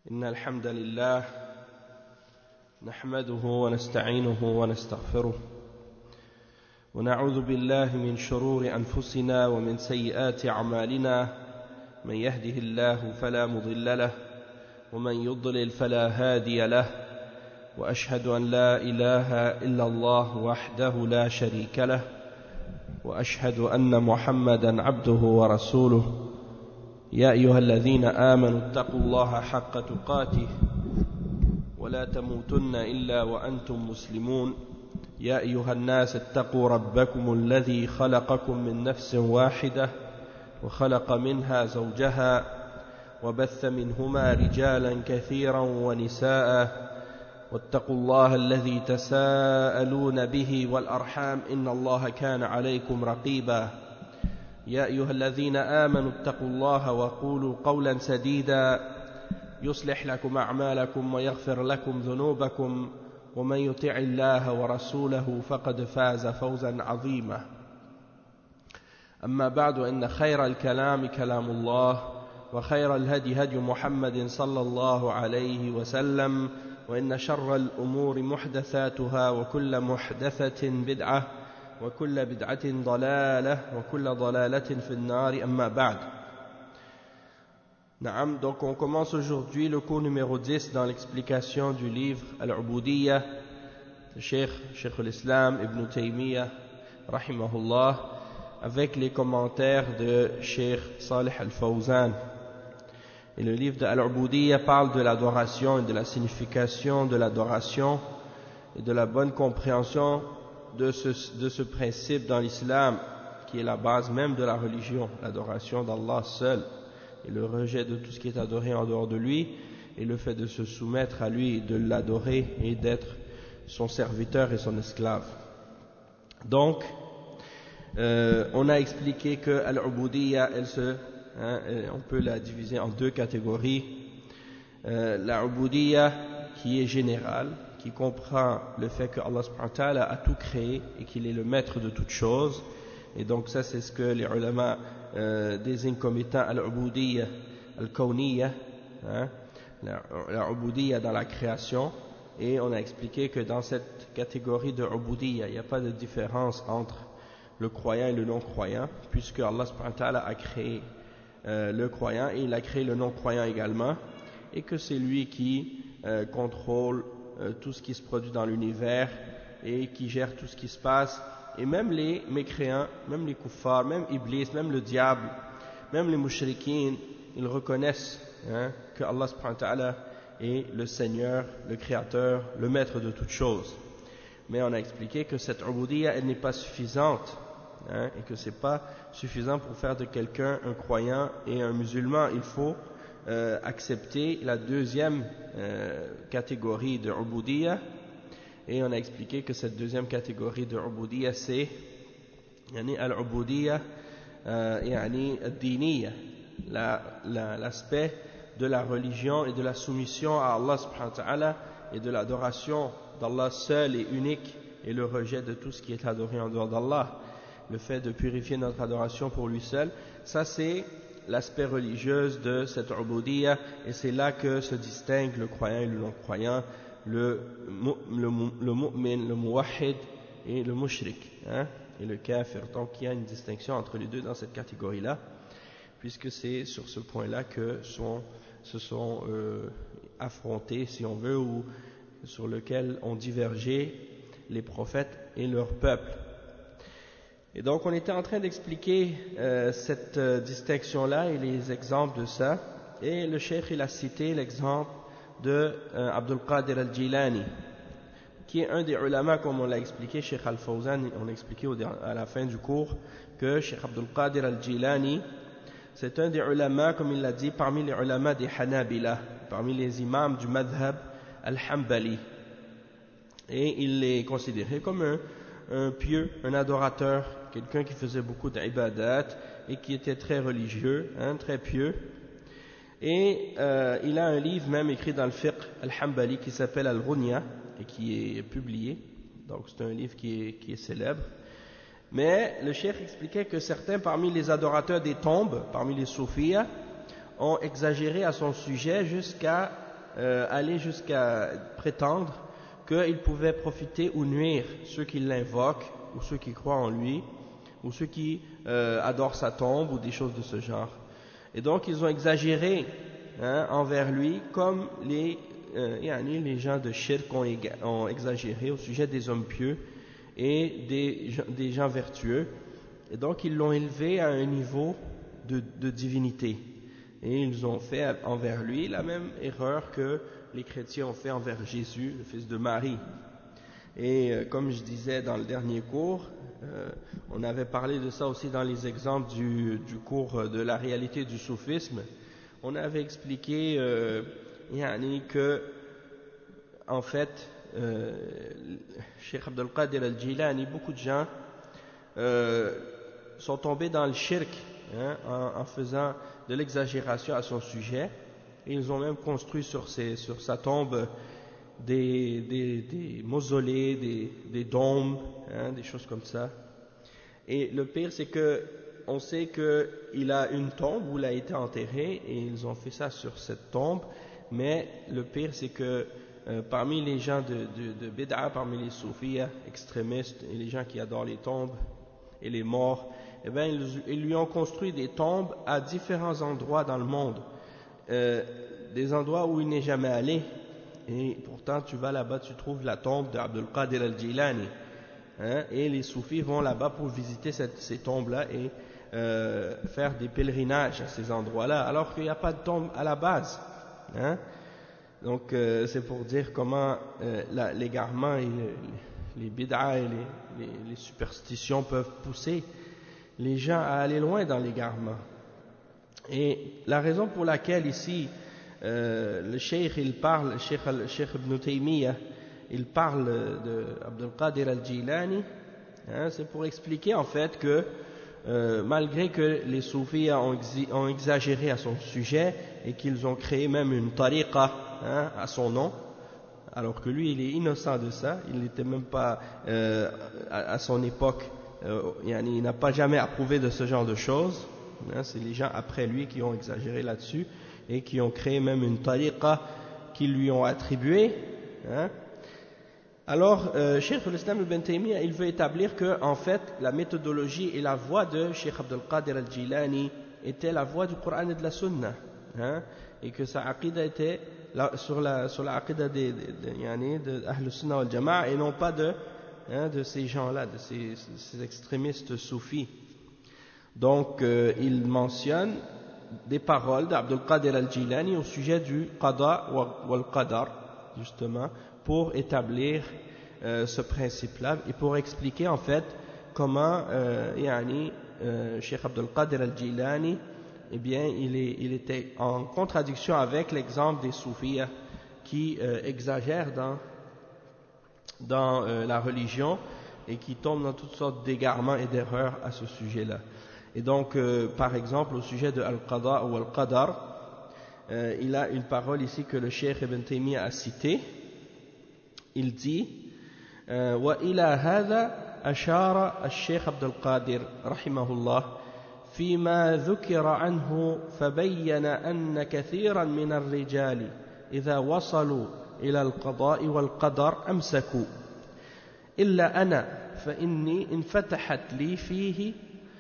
إن الحمد لله نحمده ونستعينه ونستغفره ونعوذ بالله من شرور أنفسنا ومن سيئات أعمالنا من يهده الله فلا مضل له ومن يضلل فلا هادي له وأشهد أن لا إله إلا الله وحده لا شريك له وأشهد أن محمدا عبده ورسوله يا أيها الذين آمنوا اتقوا الله حق تقاته ولا تموتن إلا وأنتم مسلمون يا أيها الناس اتقوا ربكم الذي خلقكم من نفس واحدة وخلق منها زوجها وبث منهما رجالا كثيرا ونساء واتقوا الله الذي تساءلون به والأرحام إن الله كان عليكم رقيبا يا أيها الذين آمنوا اتقوا الله وقولوا قولا سديدا يصلح لكم أعمالكم ويغفر لكم ذنوبكم ومن يطع الله ورسوله فقد فاز فوزا عظيما أما بعد إن خير الكلام كلام الله وخير الهدي هدي محمد صلى الله عليه وسلم وإن شر الأمور محدثاتها وكل محدثة بدعة وكل بدعة ضلالة وكل ضلالة في النار أما بعد. Naam, donc on commence aujourd'hui le cours numéro 10 dans l'explication du livre Al-Ubudiyya de Cheikh al-Islam Ibn Taymiyyah rahimahullah avec les commentaires de Cheikh Salih al-Fawzan. Et le livre de Al-Ubudiyya parle de l'adoration et de la signification de l'adoration et de la bonne compréhension de ce principe dans l'islam qui est la base même de la religion, l'adoration d'Allah seul et le rejet de tout ce qui est adoré en dehors de lui et le fait de se soumettre à lui, de l'adorer et d'être son serviteur et son esclave. Donc, on a expliqué que Al-Ubudiyya, on peut la diviser en deux catégories. La Ubudiyya qui est générale, qui comprend le fait que Allah subhanahu wa ta'ala a tout créé et qu'il est le maître de toutes choses. Et donc ça c'est ce que les ulama désignent comme étant al-ubudiyya al-kawniyya, la ubudiyya dans la création. Et on a expliqué que dans cette catégorie de ubudiyya, il n'y a pas de différence entre le croyant et le non-croyant, puisque Allah subhanahu wa ta'ala a créé le croyant et il a créé le non-croyant également, et que c'est lui qui contrôle tout ce qui se produit dans l'univers et qui gère tout ce qui se passe, et même les mécréants, même les kuffars, même Iblis, même le diable, même les mushrikines, ils reconnaissent que Allah subhanahu wa ta'ala est le Seigneur, le Créateur, le Maître de toutes choses. Mais on a expliqué que cette ubudiyya, elle n'est pas suffisante, et que c'est pas suffisant pour faire de quelqu'un un croyant et un musulman. Il faut accepter la deuxième catégorie de ubudiyya, et on a expliqué que cette deuxième catégorie de ubudiyya c'est al-ubudiyya ad-diniyya, l'aspect de la religion et de la soumission à Allah subhanahu wa ta'ala et de l'adoration d'Allah seul et unique et le rejet de tout ce qui est adoré en dehors d'Allah, le fait de purifier notre adoration pour lui seul. Ça c'est l'aspect religieux de cette ubudiyya, et c'est là que se distinguent le croyant et le non-croyant, le mu'min, le muwahhid et le mushrik, et le kafir. Donc il y a une distinction entre les deux dans cette catégorie-là, puisque c'est sur ce point-là que se sont affrontés, si on veut, ou sur lequel ont divergé les prophètes et leur peuple. Et donc on était en train d'expliquer cette distinction-là et les exemples de ça, et le cheikh il a cité l'exemple de Abdul Qadir al-Jilani, qui est un des ulama, comme on l'a expliqué, Cheikh al-Fawzan, on a expliqué à la fin du cours que Cheikh Abdul Qadir al-Jilani c'est un des ulama, comme il l'a dit, parmi les ulama des Hanabila, parmi les imams du madhab al-Hanbali, et il est considéré comme un pieux, un adorateur, quelqu'un qui faisait beaucoup d'ibadat et qui était très religieux, très pieux. Et il a un livre même écrit dans le fiqh al-Hanbali qui s'appelle Al-Ghunya et qui est publié, donc c'est un livre qui est célèbre. Mais le cheikh expliquait que certains parmi les adorateurs des tombes, parmi les soufis, ont exagéré à son sujet jusqu'à allait jusqu'à prétendre qu'il pouvait profiter ou nuire ceux qui l'invoquent, ou ceux qui croient en lui, ou ceux qui adorent sa tombe, ou des choses de ce genre. Et donc ils ont exagéré envers lui, comme les gens de shirk ont exagéré au sujet des hommes pieux et des gens vertueux. Et donc ils l'ont élevé à un niveau de divinité. Et ils ont fait envers lui la même erreur que les chrétiens ont fait envers Jésus, le fils de Marie. Et comme je disais dans le dernier cours, on avait parlé de ça aussi dans les exemples du cours de la réalité du soufisme. On avait expliqué que, en fait, Cheikh Abdul Qadir al-Jilani, beaucoup de gens sont tombés dans le shirk en faisant de l'exagération à son sujet. Et ils ont même construit sur sa tombe des mausolées, des dômes, des choses comme ça. Et le pire, c'est que on sait qu'il a une tombe où il a été enterré, et ils ont fait ça sur cette tombe. Mais le pire, c'est que parmi les gens de Bid'a, parmi les soufis extrémistes et les gens qui adorent les tombes et les morts, eh bien, ils lui ont construit des tombes à différents endroits dans le monde, des endroits où il n'est jamais allé. Et pourtant, tu vas là-bas, tu trouves la tombe d'Abdul Qadir al-Jilani. Et les soufis vont là-bas pour visiter ces tombes-là et faire des pèlerinages à ces endroits-là, alors qu'il n'y a pas de tombe à la base. Donc, c'est pour dire comment l'égarement et les bid'a et les superstitions peuvent pousser les gens à aller loin dans l'égarement. Et la raison pour laquelle ici le cheikh il parle, le cheikh Ibn Taymiyyah, il parle de Abdul Qadir al-Jilani, c'est pour expliquer en fait que malgré que les soufis ont exagéré à son sujet et qu'ils ont créé même une tariqa à son nom, alors que lui il est innocent de ça, il n'était même pas à son époque, il n'a pas jamais approuvé de ce genre de choses. C'est les gens après lui qui ont exagéré là-dessus et qui ont créé même une tariqa qu'ils lui ont attribuée. Alors, Cheikh al-Islam ibn Taymiyyah, il veut établir que, en fait, la méthodologie et la voie de Cheikh Abdul Qadir al-Jilani était la voie du Coran et de la Sunna, et que sa aqida était sur la aqida de Ahl Sunnah wal Jama'a, et non pas de ces gens-là, de ces extrémistes soufis. Donc, il mentionne des paroles d'Abdul Qadir al-Jilani au sujet du Qada wal Qadar, justement, pour établir ce principe-là et pour expliquer en fait comment Cheikh Abdul Qadir al-Jilani, eh bien, il était en contradiction avec l'exemple des soufis qui exagèrent dans la religion et qui tombent dans toutes sortes d'égarements et d'erreurs à ce sujet-là. Et donc, par exemple, au sujet de Al-Qada ou Al-Qadar, il a une parole ici que le Cheikh Ibn Taymiyyah a citée. Il dit وإلى هذا أشار الشيخ عبد القادر رحمه الله فيما ذكر عنه فبين أن كثيرا من الرجال إذا وصلوا إلى القضاء والقدر أمسكوا إلا أنا فإني انفتحت لي فيه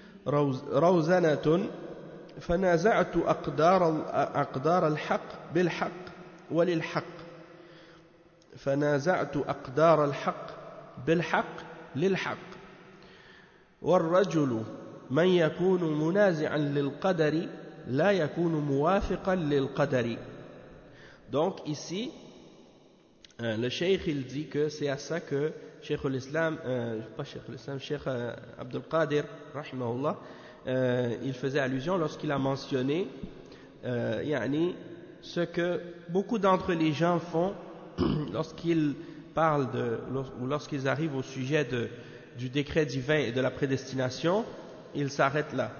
روزنة فنازعت أقدار الحق بالحق وللحق فنازعت أقدار الحق بالحق للحق والرجل من يكون منازعا للقدر لا يكون موافقا للقدر. Donc ici le cheikh il dit que c'est à ça que Cheikh al-Islam, Cheikh Abdul Qadir rahimahullah, il faisait allusion lorsqu'il a mentionné ce que beaucoup d'entre les gens font lorsqu'ils parlent ou lorsqu'ils arrivent au sujet du décret divin et de la prédestination, ils s'arrêtent là.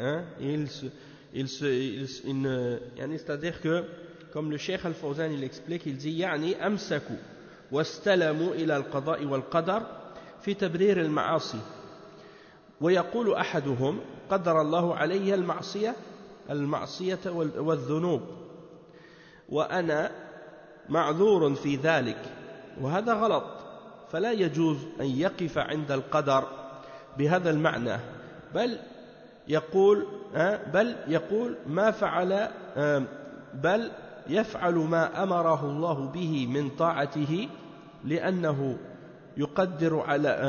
C'est-à-dire que, comme le Cheikh Al-Fawzan il explique, il dit يعني أمسكوا واستلموا إلى القضاء والقدر في تبرير المعاصي ويقول أحدهم قدر الله علي المعصية والذنوب وأنا معذور في ذلك وهذا غلط فلا يجوز أن يقف عند القدر بهذا المعنى بل يقول ما فعل بل يفعل ما أمره الله به من طاعته لأنه يقدر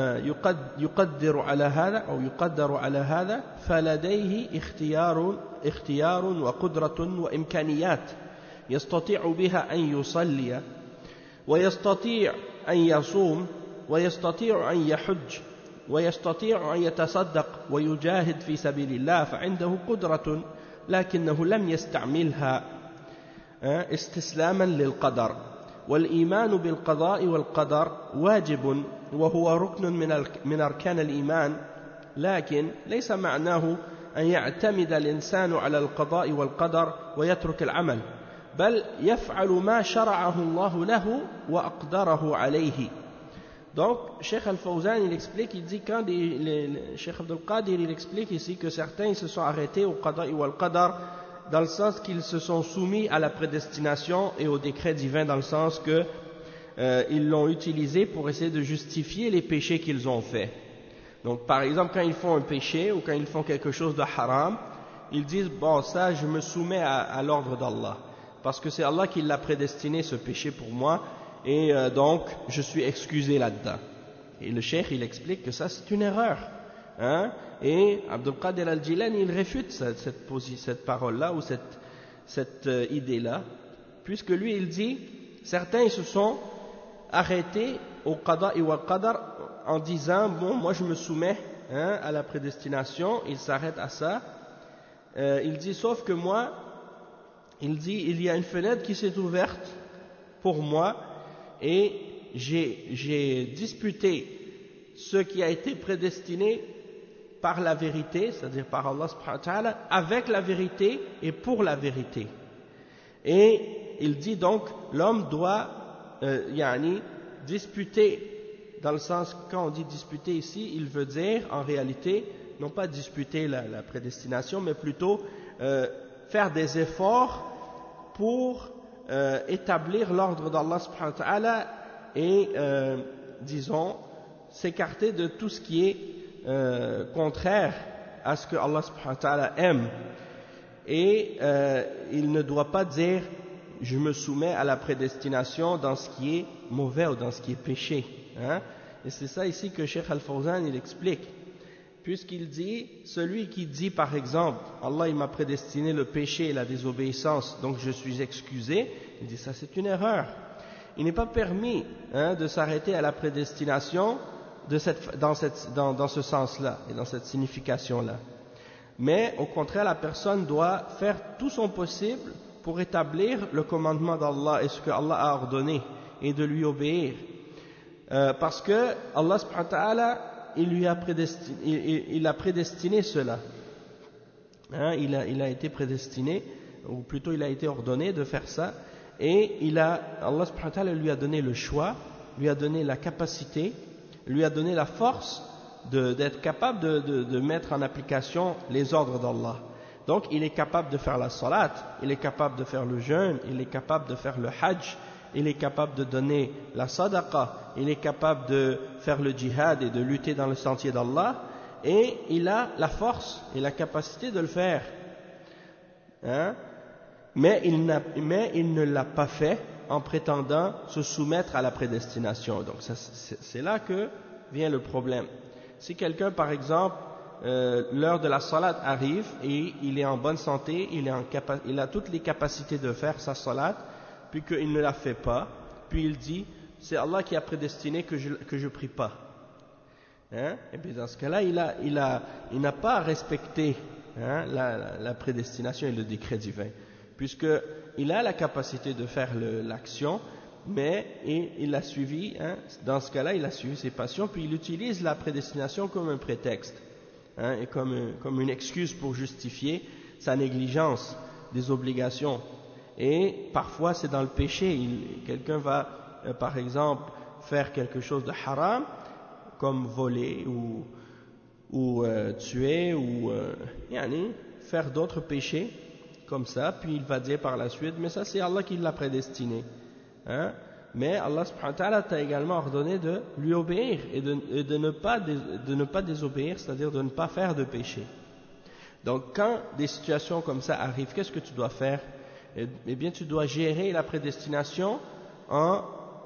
على هذا فلديه اختيار وقدرة وإمكانيات يستطيع بها أن يصلي ويستطيع أن يصوم ويستطيع أن يحج ويستطيع أن يتصدق ويجاهد في سبيل الله فعنده قدرة لكنه لم يستعملها استسلاما للقدر والإيمان بالقضاء والقدر واجب وهو ركن من أركان الإيمان لكن ليس معناه أن يعتمد الإنسان على القضاء والقدر ويترك العمل بل يفعل ما شرعه الله له وأقدره عليه. Donc, Cheikh Al-Fawzan, il explique, il dit quand Cheikh Abdul Qadir, il explique ici que certains se sont arrêtés au qada ou al qadar dans le sens qu'ils se sont soumis à la prédestination et au décret divin dans le sens que ils l'ont utilisé pour essayer de justifier les péchés qu'ils ont faits. Donc, par exemple, quand ils font un péché ou quand ils font quelque chose de haram, ils disent bon, ça, je me soumets à l'ordre d'Allah parce que c'est Allah qui l'a prédestiné ce péché pour moi. Et donc, je suis excusé là-dedans. Et le cheikh, il explique que ça, c'est une erreur. Hein? Et Abdul Qadir al-Jilani, il réfute cette parole-là ou cette idée-là, puisque lui, il dit, certains ils se sont arrêtés au qada et au qadar en disant, bon, moi je me soumets à la prédestination, il s'arrête à ça. Il dit, sauf que moi, il dit, il y a une fenêtre qui s'est ouverte pour moi, et j'ai disputé ce qui a été prédestiné par la vérité, c'est-à-dire par Allah subhanahu wa ta'ala, avec la vérité et pour la vérité. Et il dit donc, l'homme doit disputer, dans le sens, quand on dit disputer ici, il veut dire, en réalité, non pas disputer la prédestination, mais plutôt faire des efforts pour établir l'ordre d'Allah subhanahu wa ta'ala et disons s'écarter de tout ce qui est contraire à ce que Allah subhanahu wa ta'ala aime et il ne doit pas dire je me soumets à la prédestination dans ce qui est mauvais ou dans ce qui est péché hein? Et c'est ça ici que Cheikh Al-Fawzan il explique puisqu'il dit, celui qui dit par exemple, Allah il m'a prédestiné le péché et la désobéissance, donc je suis excusé, il dit ça c'est une erreur. Il n'est pas permis de s'arrêter à la prédestination dans ce sens-là et dans cette signification-là. Mais au contraire, la personne doit faire tout son possible pour établir le commandement d'Allah et ce que Allah a ordonné et de lui obéir. Parce que Allah subhanahu wa ta'ala il a prédestiné cela. Hein, il a été prédestiné, ou plutôt il a été ordonné de faire ça, et Allah subhanahu wa ta'ala lui a donné le choix, lui a donné la capacité, lui a donné la force d'être capable de mettre en application les ordres d'Allah. Donc il est capable de faire la salat, il est capable de faire le jeûne, il est capable de faire le hajj, il est capable de donner la sadaqa, il est capable de faire le djihad et de lutter dans le sentier d'Allah, et il a la force et la capacité de le faire. Hein? Mais il ne l'a pas fait en prétendant se soumettre à la prédestination. Donc c'est là que vient le problème. Si quelqu'un, par exemple, l'heure de la salat arrive et il est en bonne santé, il a toutes les capacités de faire sa salat, puis qu'il ne la fait pas, puis il dit c'est Allah qui a prédestiné que je prie pas. Hein? Et bien dans ce cas-là, il n'a pas respecté la prédestination et le décret divin, puisqu'il a la capacité de faire l'action, mais il a suivi, dans ce cas-là, il a suivi ses passions, puis il utilise la prédestination comme un prétexte, et comme une excuse pour justifier sa négligence des obligations. Et parfois c'est dans le péché, quelqu'un va par exemple faire quelque chose de haram, comme voler ou tuer ou faire d'autres péchés comme ça, puis il va dire par la suite, mais ça c'est Allah qui l'a prédestiné. hein, mais Allah subhanahu wa ta'ala t'a également ordonné de lui obéir et de ne pas désobéir, c'est-à-dire de ne pas faire de péché. Donc quand des situations comme ça arrivent, qu'est-ce que tu dois faire? Eh bien tu dois gérer la prédestination en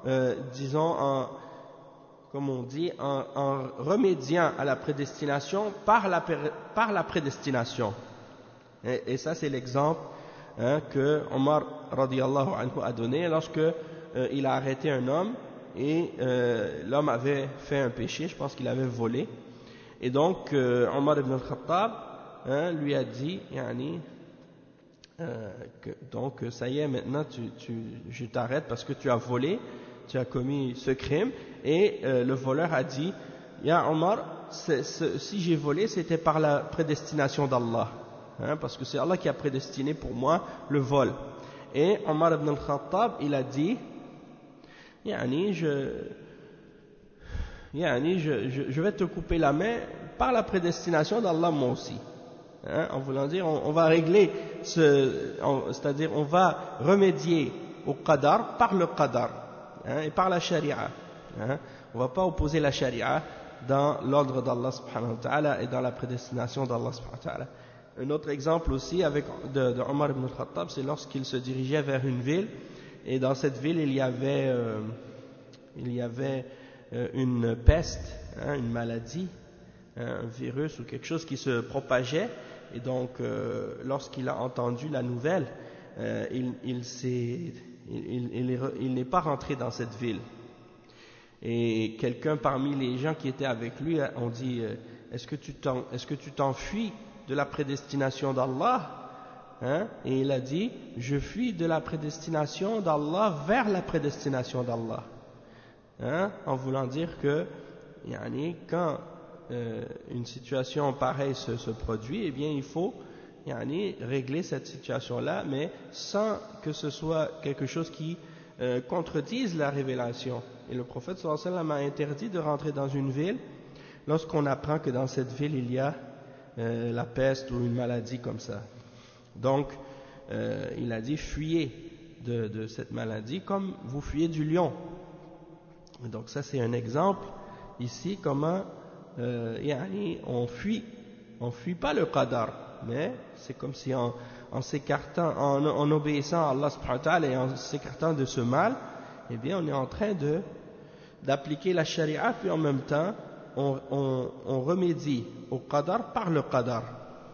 comme on dit, en remédiant à la prédestination par la prédestination. Et ça c'est l'exemple que Omar radiyallahu anhu a donné lorsque il a arrêté un homme et l'homme avait fait un péché, je pense qu'il avait volé. Et donc Omar ibn al-Khattab lui a dit, donc ça y est, maintenant je t'arrête parce que tu as volé, tu as commis ce crime. Et le voleur a dit, Ya Omar, si j'ai volé, c'était par la prédestination d'Allah, parce que c'est Allah qui a prédestiné pour moi le vol. Et Omar ibn al-Khattab, il a dit, je vais te couper la main par la prédestination d'Allah moi aussi. En voulant dire, on va régler c'est-à-dire on va remédier au qadar par le qadar, et par la sharia. On ne va pas opposer la sharia dans l'ordre d'Allah subhanahu wa ta'ala et dans la prédestination d'Allah subhanahu wa ta'ala. Un autre exemple aussi de Omar ibn al-Khattab, c'est lorsqu'il se dirigeait vers une ville, et dans cette ville il y avait une peste, une maladie, un virus ou quelque chose qui se propageait. Et donc lorsqu'il a entendu la nouvelle, il n'est pas rentré dans cette ville. Et quelqu'un parmi les gens qui étaient avec lui ont dit, est-ce que tu t'enfuis de la prédestination d'Allah? Et il a dit, je fuis de la prédestination d'Allah vers la prédestination d'Allah, en voulant dire que quand une situation pareille se produit, eh bien il faut régler cette situation-là, mais sans que ce soit quelque chose qui contredise la révélation. Et le prophète sallallahu alayhi wa sallam a interdit de rentrer dans une ville lorsqu'on apprend que dans cette ville il y a la peste ou une maladie comme ça. Donc il a dit, fuyez de cette maladie comme vous fuyez du lion. Donc ça c'est un exemple ici comment on fuit pas le qadar, mais c'est comme si en s'écartant, en obéissant à Allah subhanahu wa ta'ala et en s'écartant de ce mal, eh bien on est en train d'appliquer la sharia, puis en même temps on remédie au qadar par le qadar.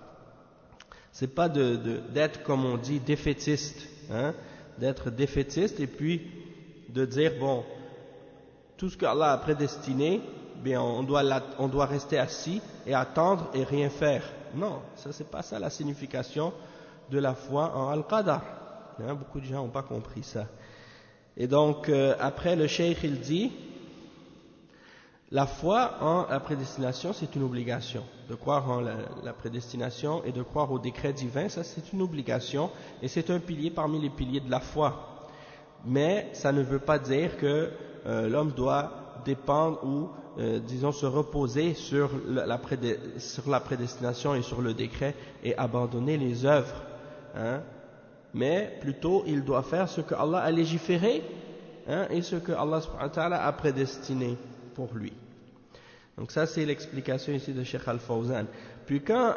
C'est pas d'être, comme on dit, défaitiste, d'être défaitiste et puis de dire bon, tout ce qu'Allah a prédestiné, bien on doit rester assis et attendre et rien faire. Non, ça c'est pas ça la signification de la foi en Al-Qadar. Beaucoup de gens n'ont pas compris ça. Et donc après le cheikh il dit, la foi en la prédestination c'est une obligation. De croire en la prédestination et de croire au décret divin, ça c'est une obligation et c'est un pilier parmi les piliers de la foi. Mais ça ne veut pas dire que l'homme doit dépendre ou disons se reposer sur la prédestination et sur le décret et abandonner les œuvres, mais plutôt il doit faire ce que Allah a légiféré, et ce que Allah subhanahu wa ta'ala a prédestiné pour lui. Donc ça c'est l'explication ici de Cheikh Al-Fawzan. Puis quand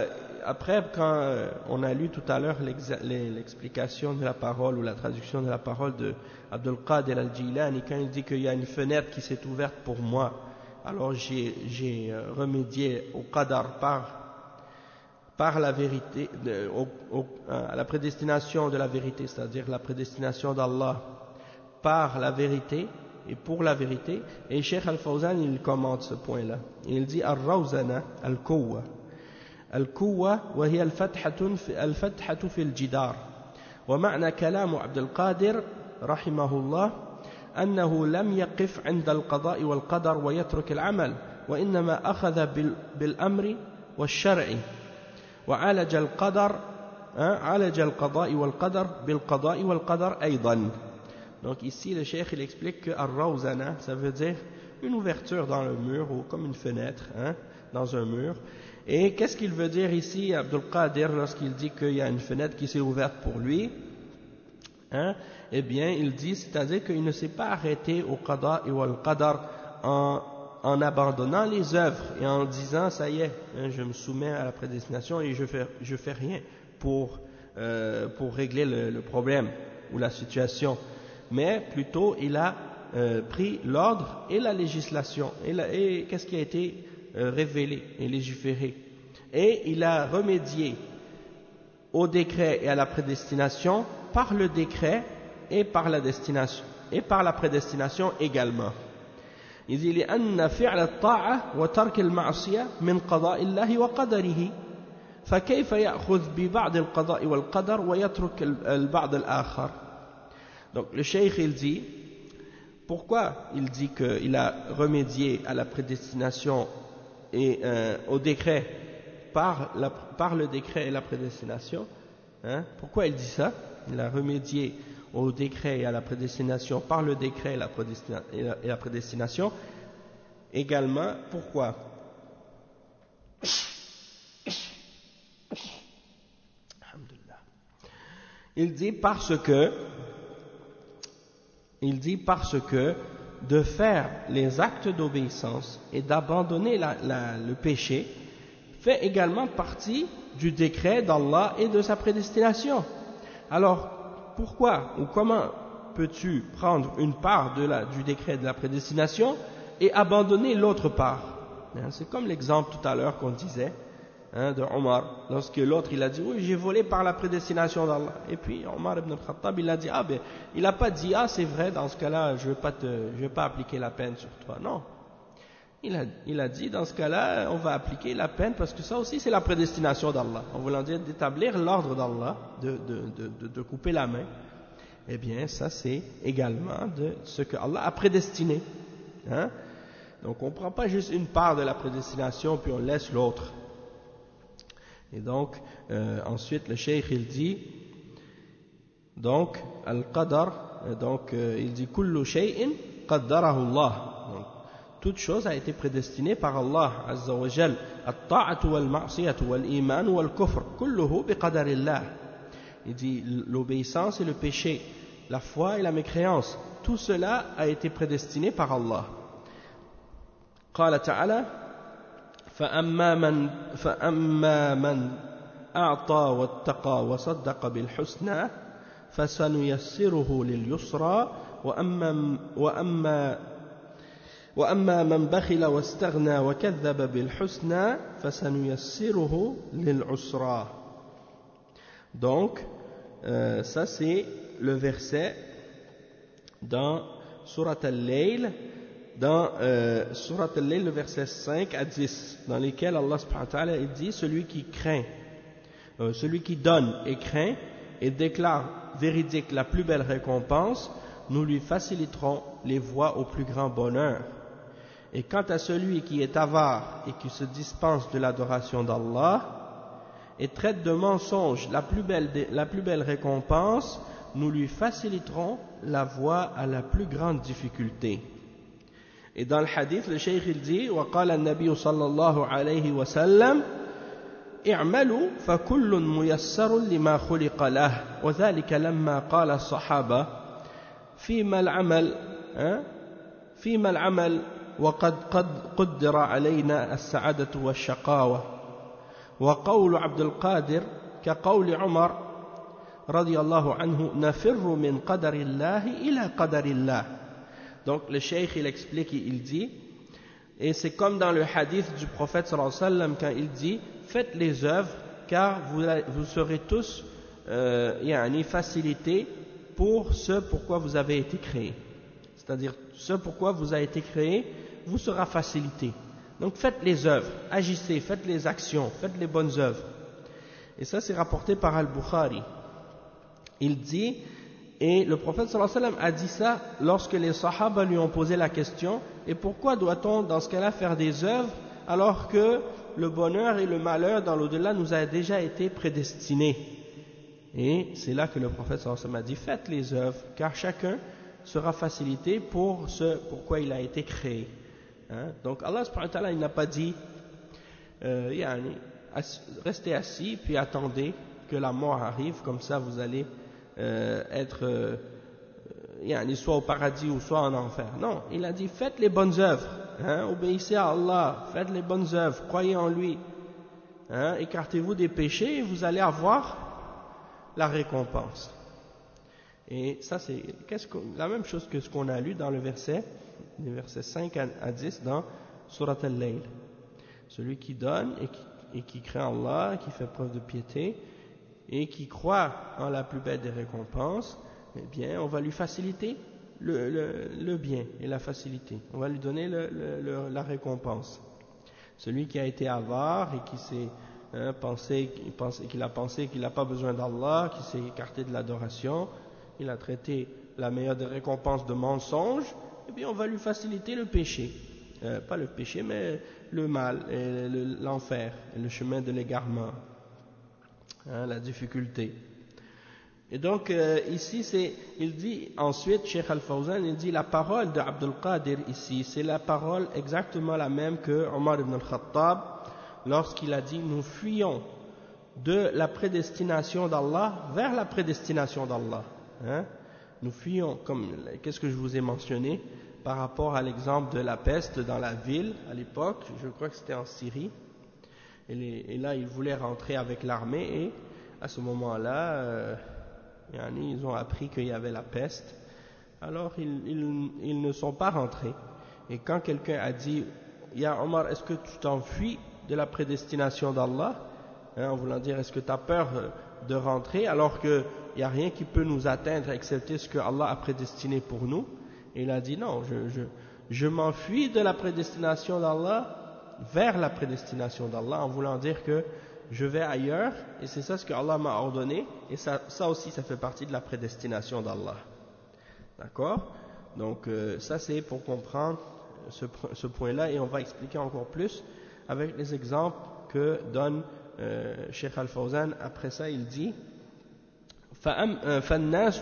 on a lu tout à l'heure l'explication de la parole ou la traduction de la parole de Abdul Qadir Al-Jilani, quand il dit qu'il y a une fenêtre qui s'est ouverte pour moi, alors j'ai remédié au qadar par la vérité, à la prédestination de la vérité, c'est-à-dire la prédestination d'Allah par la vérité et pour la vérité. Et Cheikh Al-Fawzan il commente ce point-là. Il dit Ar-Rawzana Al-Quwwa. Al-Quwwa وهي الفتحة في الجدار. ومعنى كلام عبد القادر رحمه الله أنه لم يقف عند القضاء والقدر ويترك العمل، وإنما أخذ بالأمر والشرع وعالج القضاء والقدر بالقضاء والقدر أيضا. Donc ici le cheikh il explique que Ar-Rawzana ça veut dire une ouverture dans le mur ou comme une fenêtre dans un mur. Et qu'est-ce qu'il veut dire ici Abdul Qadir lorsqu'il dit qu'il y a une fenêtre qui s'est ouverte pour lui? hein, eh bien il dit, c'est-à-dire qu'il ne s'est pas arrêté au qada et au qadar en abandonnant les œuvres et en disant ça y est, hein, je me soumets à la prédestination et je fais rien pour régler le problème ou la situation, mais plutôt il a pris l'ordre et la législation et qu'est-ce qui a été révélé et légiféré, et il a remédié au décret et à la prédestination par le décret et par la destination et par la prédestination également. Il dit لأن فعل الطاعة وترك المعصية من قضاء الله وقدره فكيف يأخذ ببعض القضاء والقدر ويترك البعض الآخر. Donc le cheikh il dit, pourquoi il dit qu'il a remédié à la prédestination et au décret par le décret et la prédestination, hein, pourquoi il dit ça? Il a remédié au décret et à la prédestination par le décret et la prédestination également. Pourquoi? Il dit parce que de faire les actes d'obéissance et d'abandonner le péché fait également partie du décret d'Allah et de sa prédestination. Alors, pourquoi ou comment peux-tu prendre une part du décret de la prédestination et abandonner l'autre part? C'est comme l'exemple tout à l'heure qu'on disait, hein, de Omar, lorsque l'autre il a dit oui, j'ai volé par la prédestination d'Allah, et puis Omar ibn al-Khattab il a dit il n'a pas dit c'est vrai, dans ce cas-là je vais pas appliquer la peine sur toi. Non, il a dit dans ce cas-là on va appliquer la peine parce que ça aussi c'est la prédestination d'Allah, en voulant dire d'établir l'ordre d'Allah de couper la main. Eh bien ça c'est également de ce que Allah a prédestiné, hein? Donc on ne prend pas juste une part de la prédestination puis on laisse l'autre. Et donc ensuite le cheikh il dit donc al-qadar, donc il dit kullu shay'in qaddarahu Allah, donc toute chose a été prédestinée par Allah azza wa jal, at-ta'atu wal ma'siyatu wal iman wal kufr kulluhu bi qadarillah. Il dit l'obéissance et le péché, la foi et la mécréance, tout cela a été prédestiné par Allah. قال تعالى فأما من أعطى واتقى وصدق بالحسنى فسنيسره لليسرى وأما من بخل واستغنى وكذب بالحسنى فسنيسره للعسرى. Donc ça c'est le verset dans Surat Al-Layl, dans Surat Al-Layl, le verset 5 à 10, dans lesquels Allah subhanahu wa ta'ala il dit celui qui donne et craint et déclare véridique la plus belle récompense, nous lui faciliterons les voies au plus grand bonheur. Et quant à celui qui est avare et qui se dispense de l'adoration d'Allah et traite de mensonge la plus belle récompense, nous lui faciliterons la voie à la plus grande difficulté. Et dans le hadith, le cheikh il dit وقال النبي صلى الله عليه وسلم اعملوا فكل ميسر لما خلق له وذلك لما قال الصحابة فيما العمل وقد قدر علينا السعادة والشقاوة وقول عبد القادر كقول عمر رضي الله عنه نفر من قدر الله إلى قدر الله. Donc le cheikh il explique, il dit, et c'est comme dans le hadith du prophète sallallahu alayhi wa sallam quand il dit faites les œuvres car vous serez tous facilités pour ce pourquoi vous avez été créés, c'est-à-dire ce pourquoi vous avez été créé vous sera facilité. Donc faites les œuvres, agissez, faites les actions, faites les bonnes œuvres. Et ça c'est rapporté par Al-Bukhari. Il dit, et le prophète sallallahu alayhi wa sallam a dit ça lorsque les sahaba lui ont posé la question, et pourquoi doit-on dans ce cas-là faire des œuvres alors que le bonheur et le malheur dans l'au-delà nous a déjà été prédestinés? Et c'est là que le prophète sallallahu alayhi wa sallam a dit faites les œuvres car chacun sera facilité pour ce pourquoi il a été créé. Hein? Donc Allah subhanahu wa ta'ala il n'a pas dit restez assis puis attendez que la mort arrive, comme ça vous allez soit au paradis ou soit en enfer. Non, il a dit faites les bonnes œuvres, obéissez à Allah, faites les bonnes œuvres, croyez en lui, écartez-vous des péchés et vous allez avoir la récompense. Et ça c'est la même chose que ce qu'on a lu dans les versets 5 à 10 dans Surat Al-Layl. Celui qui donne et qui craint Allah, qui fait preuve de piété et qui croit en la plus belle des récompenses, eh bien, on va lui faciliter le bien et la facilité. On va lui donner la récompense. Celui qui a été avare et qui s'est qu'il a pensé qu'il n'a pas besoin d'Allah, qui s'est écarté de l'adoration, il a traité la meilleure des récompenses de mensonge, eh bien, on va lui faciliter le péché. Pas le péché, mais le mal, l'enfer, le chemin de l'égarement, la difficulté. Et donc ici il dit ensuite, Cheikh Al-Fawzan, il dit la parole de Abdul Qadir ici, c'est la parole exactement la même que Omar ibn al-Khattab lorsqu'il a dit nous fuyons de la prédestination d'Allah vers la prédestination d'Allah. Nous fuyons, qu'est-ce que je vous ai mentionné par rapport à l'exemple de la peste dans la ville à l'époque, je crois que c'était en Syrie, et là ils voulaient rentrer avec l'armée et à ce moment-là ils ont appris qu'il y avait la peste, alors ils ne sont pas rentrés. Et quand quelqu'un a dit Ya Omar, est-ce que tu t'enfuis de la prédestination d'Allah, en voulant dire est-ce que tu as peur de rentrer alors qu'il n'y a rien qui peut nous atteindre excepté ce que Allah a prédestiné pour nous, et il a dit non, je m'enfuis de la prédestination d'Allah vers la prédestination d'Allah, en voulant dire que je vais ailleurs, et c'est ça ce que Allah m'a ordonné, et ça aussi ça fait partie de la prédestination d'Allah. D'accord? Donc ça c'est pour comprendre ce point-là, et on va expliquer encore plus avec les exemples que donne Cheikh Al-Fawzan. Après ça il dit فالناس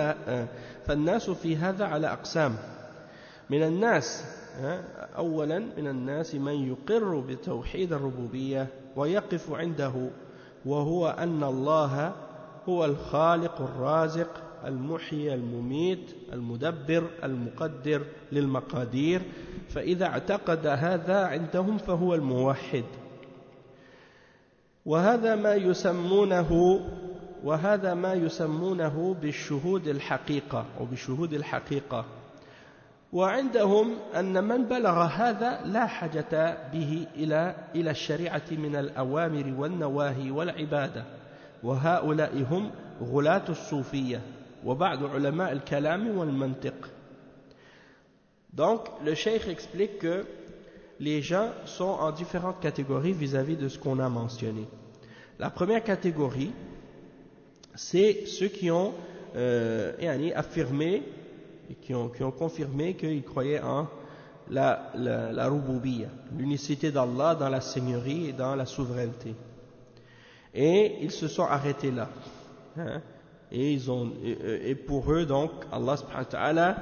في هذا على أقسام من الناس أولا من الناس من يقر بتوحيد الربوبية ويقف عنده وهو أن الله هو الخالق الرازق المحيي المميت المدبر المقدر للمقادير فإذا اعتقد هذا عندهم فهو الموحد وهذا ما يسمونه بالشهود الحقيقة أو بشهود الحقيقة وعندهم أن من بلغ هذا لا حاجة به إلى الشريعة من الأوامر والنواهي والعبادة وهؤلاء هم غلاة الصوفية وبعض علماء الكلام والمنطق. Donc le cheikh explique que les gens sont en différentes catégories vis-à-vis de ce qu'on a mentionné. La première catégorie, c'est ceux qui ont affirmé et qui ont confirmé qu'ils croyaient en la rububiyya, l'unicité d'Allah dans la seigneurie et dans la souveraineté. Et ils se sont arrêtés là. Et pour eux donc, Allah subhanahu wa ta'ala,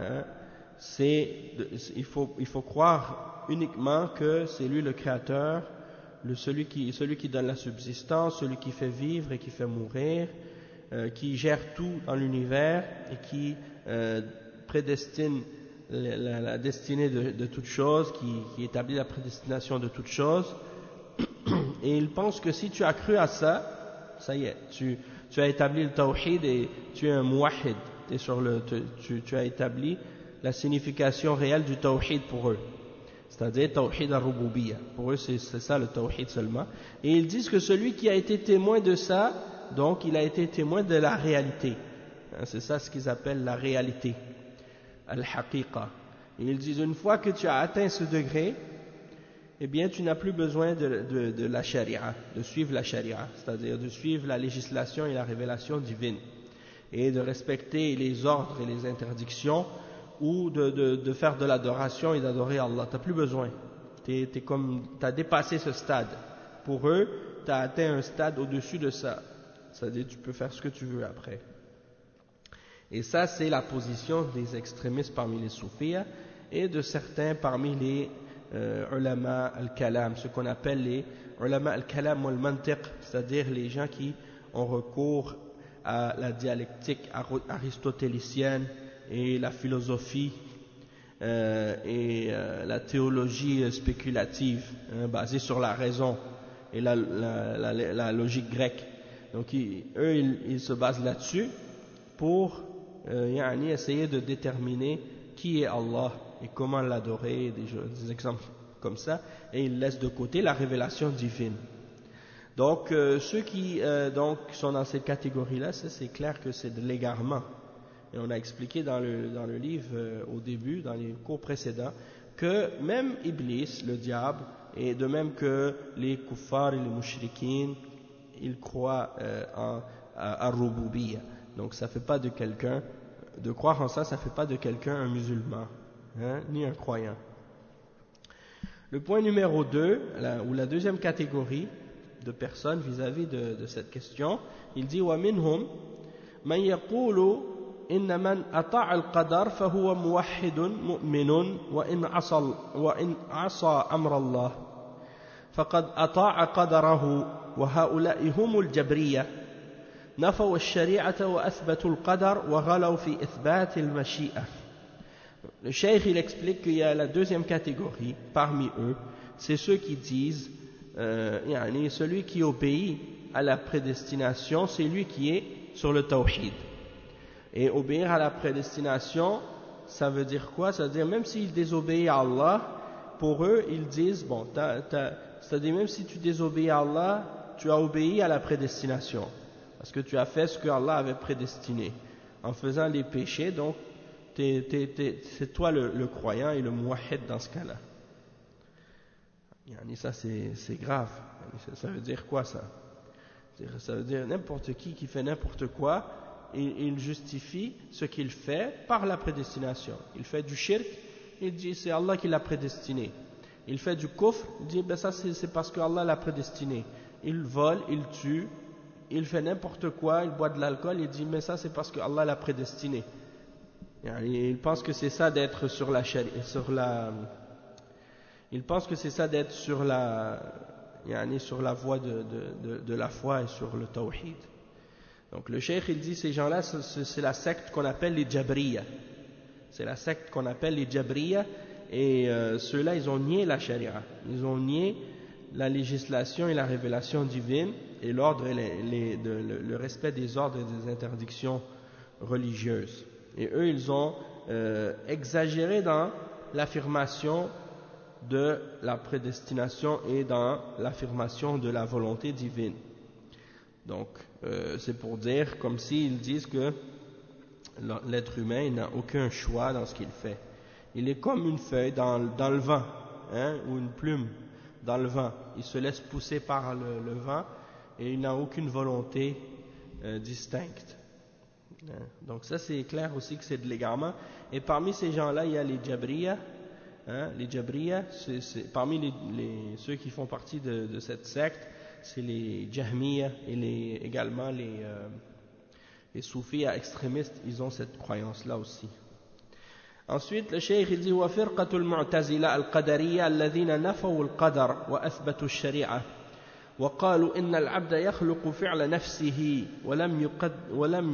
il faut croire uniquement que c'est lui le créateur, celui qui donne la subsistance, celui qui fait vivre et qui fait mourir, qui gère tout dans l'univers et qui prédestine la destinée de toute chose, qui établit la prédestination de toute chose. Et il pense que si tu as cru à ça, ça y est, tu as établi le tawhid et tu es un muwahhid, tu as établi la signification réelle du tawhid pour eux. C'est-à-dire tawhid al-rububiyya. Pour eux, c'est ça le tawhid seulement. Et ils disent que celui qui a été témoin de ça, donc il a été témoin de la réalité. C'est ça ce qu'ils appellent la réalité, al-haqiqa. Et ils disent une fois que tu as atteint ce degré, eh bien tu n'as plus besoin de la charia, de suivre la charia, c'est-à-dire de suivre la législation et la révélation divine, et de respecter les ordres et les interdictions, ou de faire de l'adoration et d'adorer Allah. Tu n'as plus besoin. Tu as dépassé ce stade. Pour eux, tu as atteint un stade au-dessus de ça. C'est-à-dire tu peux faire ce que tu veux après. Et ça, c'est la position des extrémistes parmi les soufis et de certains parmi les ulama al-kalam, ce qu'on appelle les ulama al-kalam wal-mantiq, c'est-à-dire les gens qui ont recours à la dialectique aristotélicienne et la philosophie et la théologie spéculative basée sur la raison et la logique grecque. Donc eux ils se basent là-dessus pour essayer de déterminer qui est Allah et comment l'adorer, des exemples comme ça, et ils laissent de côté la révélation divine. Donc ceux qui sont dans cette catégorie-là, c'est clair que c'est de l'égarement. Et on a expliqué dans le livre au début, dans les cours précédents, que même Iblis, le diable, et de même que les kuffars et les mushrikines, ils croient en Ar-Rububiyyah. Donc ça fait pas de quelqu'un, de croire en ça, ça fait pas de quelqu'un un musulman, ni un croyant. Le point numéro 2, ou la deuxième catégorie de personnes vis-à-vis de cette question, il dit وَمِنْهُمْ مَنْ يَقُولُ إِنَّ مَنْ أَطَاعَ الْقَدَرَ فَهُوَ مُوَحِّدٌ مُؤْمِنٌ وَإِنْ عَصَى أَمْرَ اللَّهِ فَقَدْ أَطَاعَ قَدَرَهُ وَهَؤُلَاءِ هُمُ الْجَبْرِيَّةُ نفوا الشريعة وأثبتوا القدر وغلوا في إثبات المشيئة. Le cheikh il explique qu'il y a la deuxième catégorie parmi eux, c'est ceux qui disent celui qui obéit à la prédestination, c'est lui qui est sur le tawhid. Et obéir à la prédestination, ça veut dire quoi? Ça veut dire même s'il désobéit à Allah, pour eux ils disent bon, c'est-à-dire même si tu désobéis à Allah, tu as obéi à la prédestination. Parce que tu as fait ce que Allah avait prédestiné. En faisant les péchés, donc, c'est toi le croyant et le muwahhid dans ce cas-là. Ça, c'est grave. Ça veut dire quoi, ça? Ça veut dire n'importe qui fait n'importe quoi, il justifie ce qu'il fait par la prédestination. Il fait du shirk, il dit c'est Allah qui l'a prédestiné. Il fait du kufr, il dit ben ça c'est parce que Allah l'a prédestiné. Il vole, il tue, il fait n'importe quoi, il boit de l'alcool, il dit mais ça c'est parce que Allah l'a prédestiné. Il pense que c'est ça d'être sur la il pense que c'est ça d'être sur la voie de la foi et sur le tawhid. Donc le cheikh il dit ces gens-là c'est la secte qu'on appelle les Jabriya. C'est la secte qu'on appelle les Jabriya et ceux-là ils ont nié la charia. Ils ont nié la législation et la révélation divine et l'ordre et le respect des ordres et des interdictions religieuses. Et eux, ils ont exagéré dans l'affirmation de la prédestination et dans l'affirmation de la volonté divine. Donc, c'est pour dire, comme s'ils disent que l'être humain n'a aucun choix dans ce qu'il fait. Il est comme une feuille dans le vent, ou une plume dans le vent. Il se laisse pousser par le vent et il n'a aucune volonté distincte. Donc ça c'est clair aussi que c'est de l'égarement. Et parmi ces gens-là, il y a les Jabriya. Les Jabriya, parmi ceux qui font partie de cette secte, c'est les Jahmiya et également les Soufis extrémistes, ils ont cette croyance-là aussi. Ensuite, le cheikh dit وَفِرْقَةُ الْمُعْتَزِلَةِ الْقَدَرِيَّةِ الَّذِينَ نَفَوُا الْقَدَرَ وَأَثْبَتُوا الشَّرِيعَةَ وقالوا إن العبد يخلق فعل نفسه ولم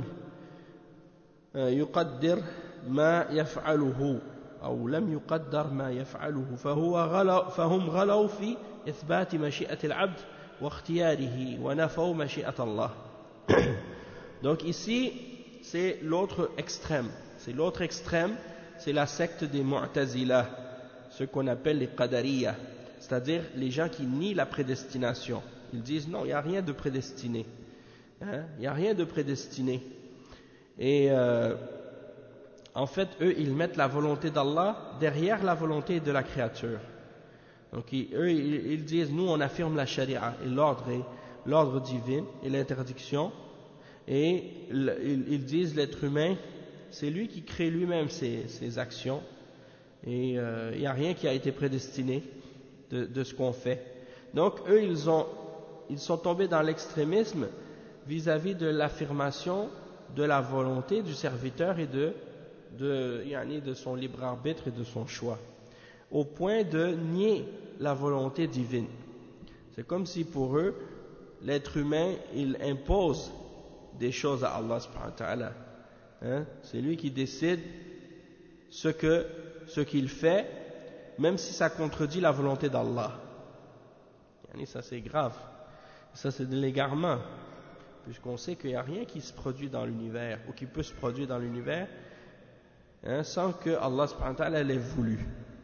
يقدر ما يفعله أو لم يقدر ما يفعله فهم غلوا في إثبات مشيئة العبد واختياره ونفوا مشيئة الله. Donc ici c'est l'autre extrême. C'est la secte des Mu'tazila, ceux qu'on appelle les Qadariyya, c'est-à-dire les gens qui nient la prédestination. Ils disent non, il n'y a rien de prédestiné. Il n'y a rien de prédestiné. Et en fait, eux, ils mettent la volonté d'Allah derrière la volonté de la créature. Donc ils disent, nous on affirme la charia et l'ordre divin et l'interdiction. Et ils disent l'être humain, c'est lui qui crée lui-même ses actions. Et il n'y a rien qui a été prédestiné de ce qu'on fait. Donc eux, ils sont tombés dans l'extrémisme vis-à-vis de l'affirmation de la volonté du serviteur et de son libre arbitre et de son choix, au point de nier la volonté divine. C'est comme si pour eux, l'être humain, il impose des choses à Allah subhanahu wa ta'ala. Hein? C'est lui qui décide ce qu'il fait, même si ça contredit la volonté d'Allah. Ça c'est grave. Ça c'est de l'égarement, puisqu'on sait qu'il n'y a rien qui se produit dans l'univers, ou qui peut se produire dans l'univers, sans que Allah subhanahu wa ta'ala l'ait voulu.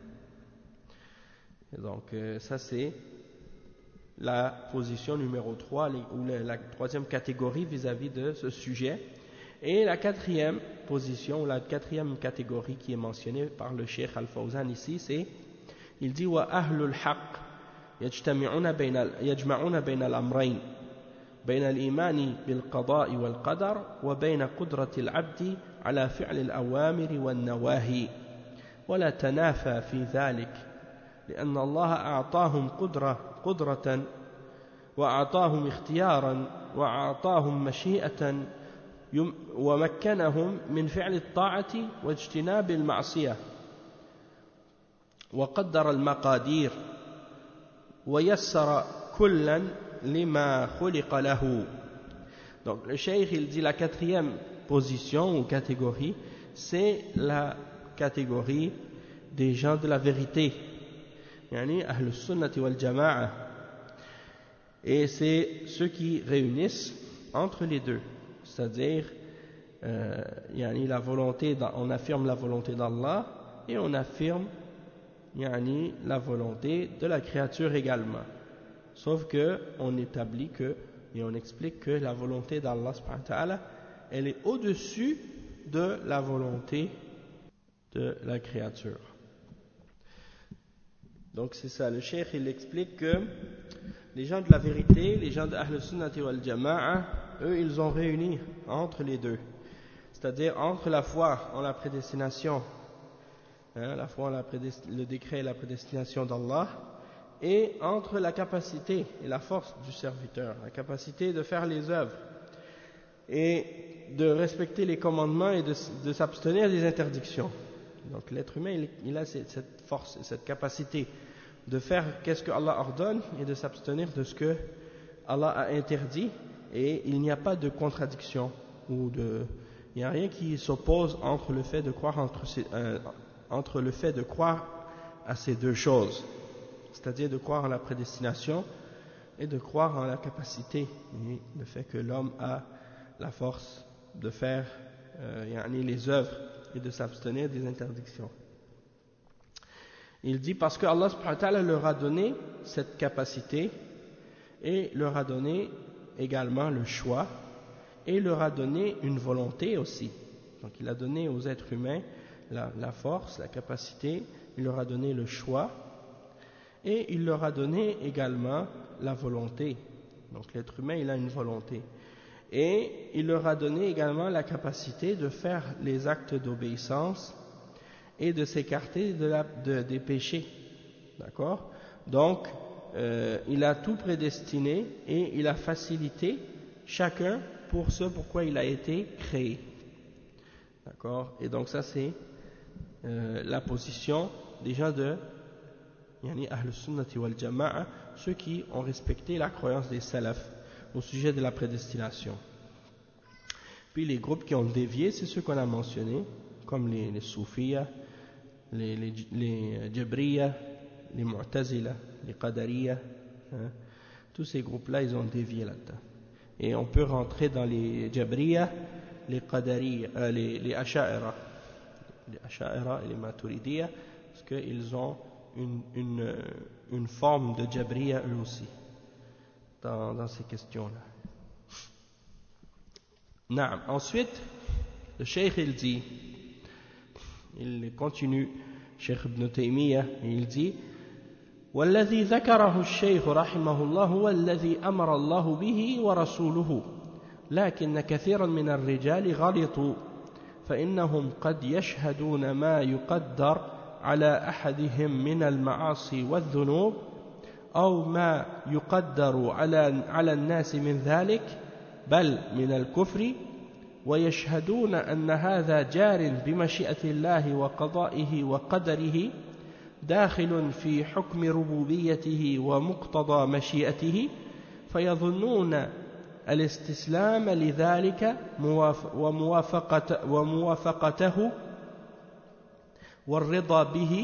Et donc ça c'est la position numéro 3, ou la troisième catégorie vis-à-vis de ce sujet. Et la quatrième position, ou la quatrième catégorie qui est mentionnée par le Cheikh Al-Fawzan ici, c'est, il dit wa ahlul haqq يجمعون بين الأمرين بين الإيمان بالقضاء والقدر وبين قدرة العبد على فعل الأوامر والنواهي ولا تنافى في ذلك لأن الله أعطاهم قدرة وأعطاهم اختيارا وأعطاهم مشيئة ومكنهم من فعل الطاعة واجتناب المعصية وقدر المقادير ويسر كلا لما خلق له. Donc le cheikh il dit la quatrième position ou catégorie, c'est la catégorie des gens de la vérité, yani ahl sunnati wal jama'a, et c'est ceux qui réunissent entre les deux, c'est-à-dire yani la volonté, on affirme la volonté d'Allah et on affirme yani la volonté de la créature également, sauf que on établit que, et on explique que la volonté d'Allah subhanahu wa ta'ala, elle est au-dessus de la volonté de la créature. Donc c'est ça, le cheikh il explique que les gens de la vérité, les gens de Ahl Sunnati wal Jama'a, eux ils ont réuni entre les deux, c'est-à-dire entre la foi en la prédestination, la foi en le décret et la prédestination d'Allah, et entre la capacité et la force du serviteur, la capacité de faire les œuvres et de respecter les commandements et de s'abstenir des interdictions. Donc l'être humain il a cette force et cette capacité de faire qu'est-ce que Allah ordonne et de s'abstenir de ce que Allah a interdit, et il n'y a pas de contradiction il n'y a rien qui s'oppose entre le fait de croire entre le fait de croire à ces deux choses, c'est-à-dire de croire en la prédestination et de croire en la capacité et le fait que l'homme a la force de faire les œuvres et de s'abstenir des interdictions. Il dit parce que Allah subhanahu wa ta'ala leur a donné cette capacité et leur a donné également le choix et leur a donné une volonté aussi. Donc il a donné aux êtres humains la force, la capacité, il leur a donné le choix et il leur a donné également la volonté. Donc l'être humain il a une volonté. Et il leur a donné également la capacité de faire les actes d'obéissance et de s'écarter des péchés. D'accord? Donc, il a tout prédestiné et il a facilité chacun pour ce pourquoi il a été créé. D'accord? Et donc ça c'est la position des gens de Ahl Sunnati wal Jama'a, ceux qui ont respecté la croyance des salafs au sujet de la prédestination. Puis les groupes qui ont dévié, c'est ceux qu'on a mentionnés, comme les Soufiyas, les Jabriyas, les Mu'tazila, les Qadariyas, tous ces groupes-là, ils ont dévié là-dedans. Et on peut rentrer dans les Jabriyas, les Qadariyas, les Asha'ira et les Maturidiyas, parce qu'ils ont une forme de Jabriya eux aussi, dans ces questions-là. Ensuite, le Cheikh il dit, il continue, Cheikh Ibn Taymiyyah, il dit والذي ذكره الشيخ رحمه الله هو الذي أمر الله به ورسوله لكن كثيرا من الرجال غلطوا فإنهم قد يشهدون ما يقدر على أحدهم من المعاصي والذنوب أو ما يقدر على الناس من ذلك بل من الكفر ويشهدون أن هذا جار بمشيئة الله وقضائه وقدره داخل في حكم ربوبيته ومقتضى مشيئته فيظنون الاستسلام لذلك وموافقته والرضا به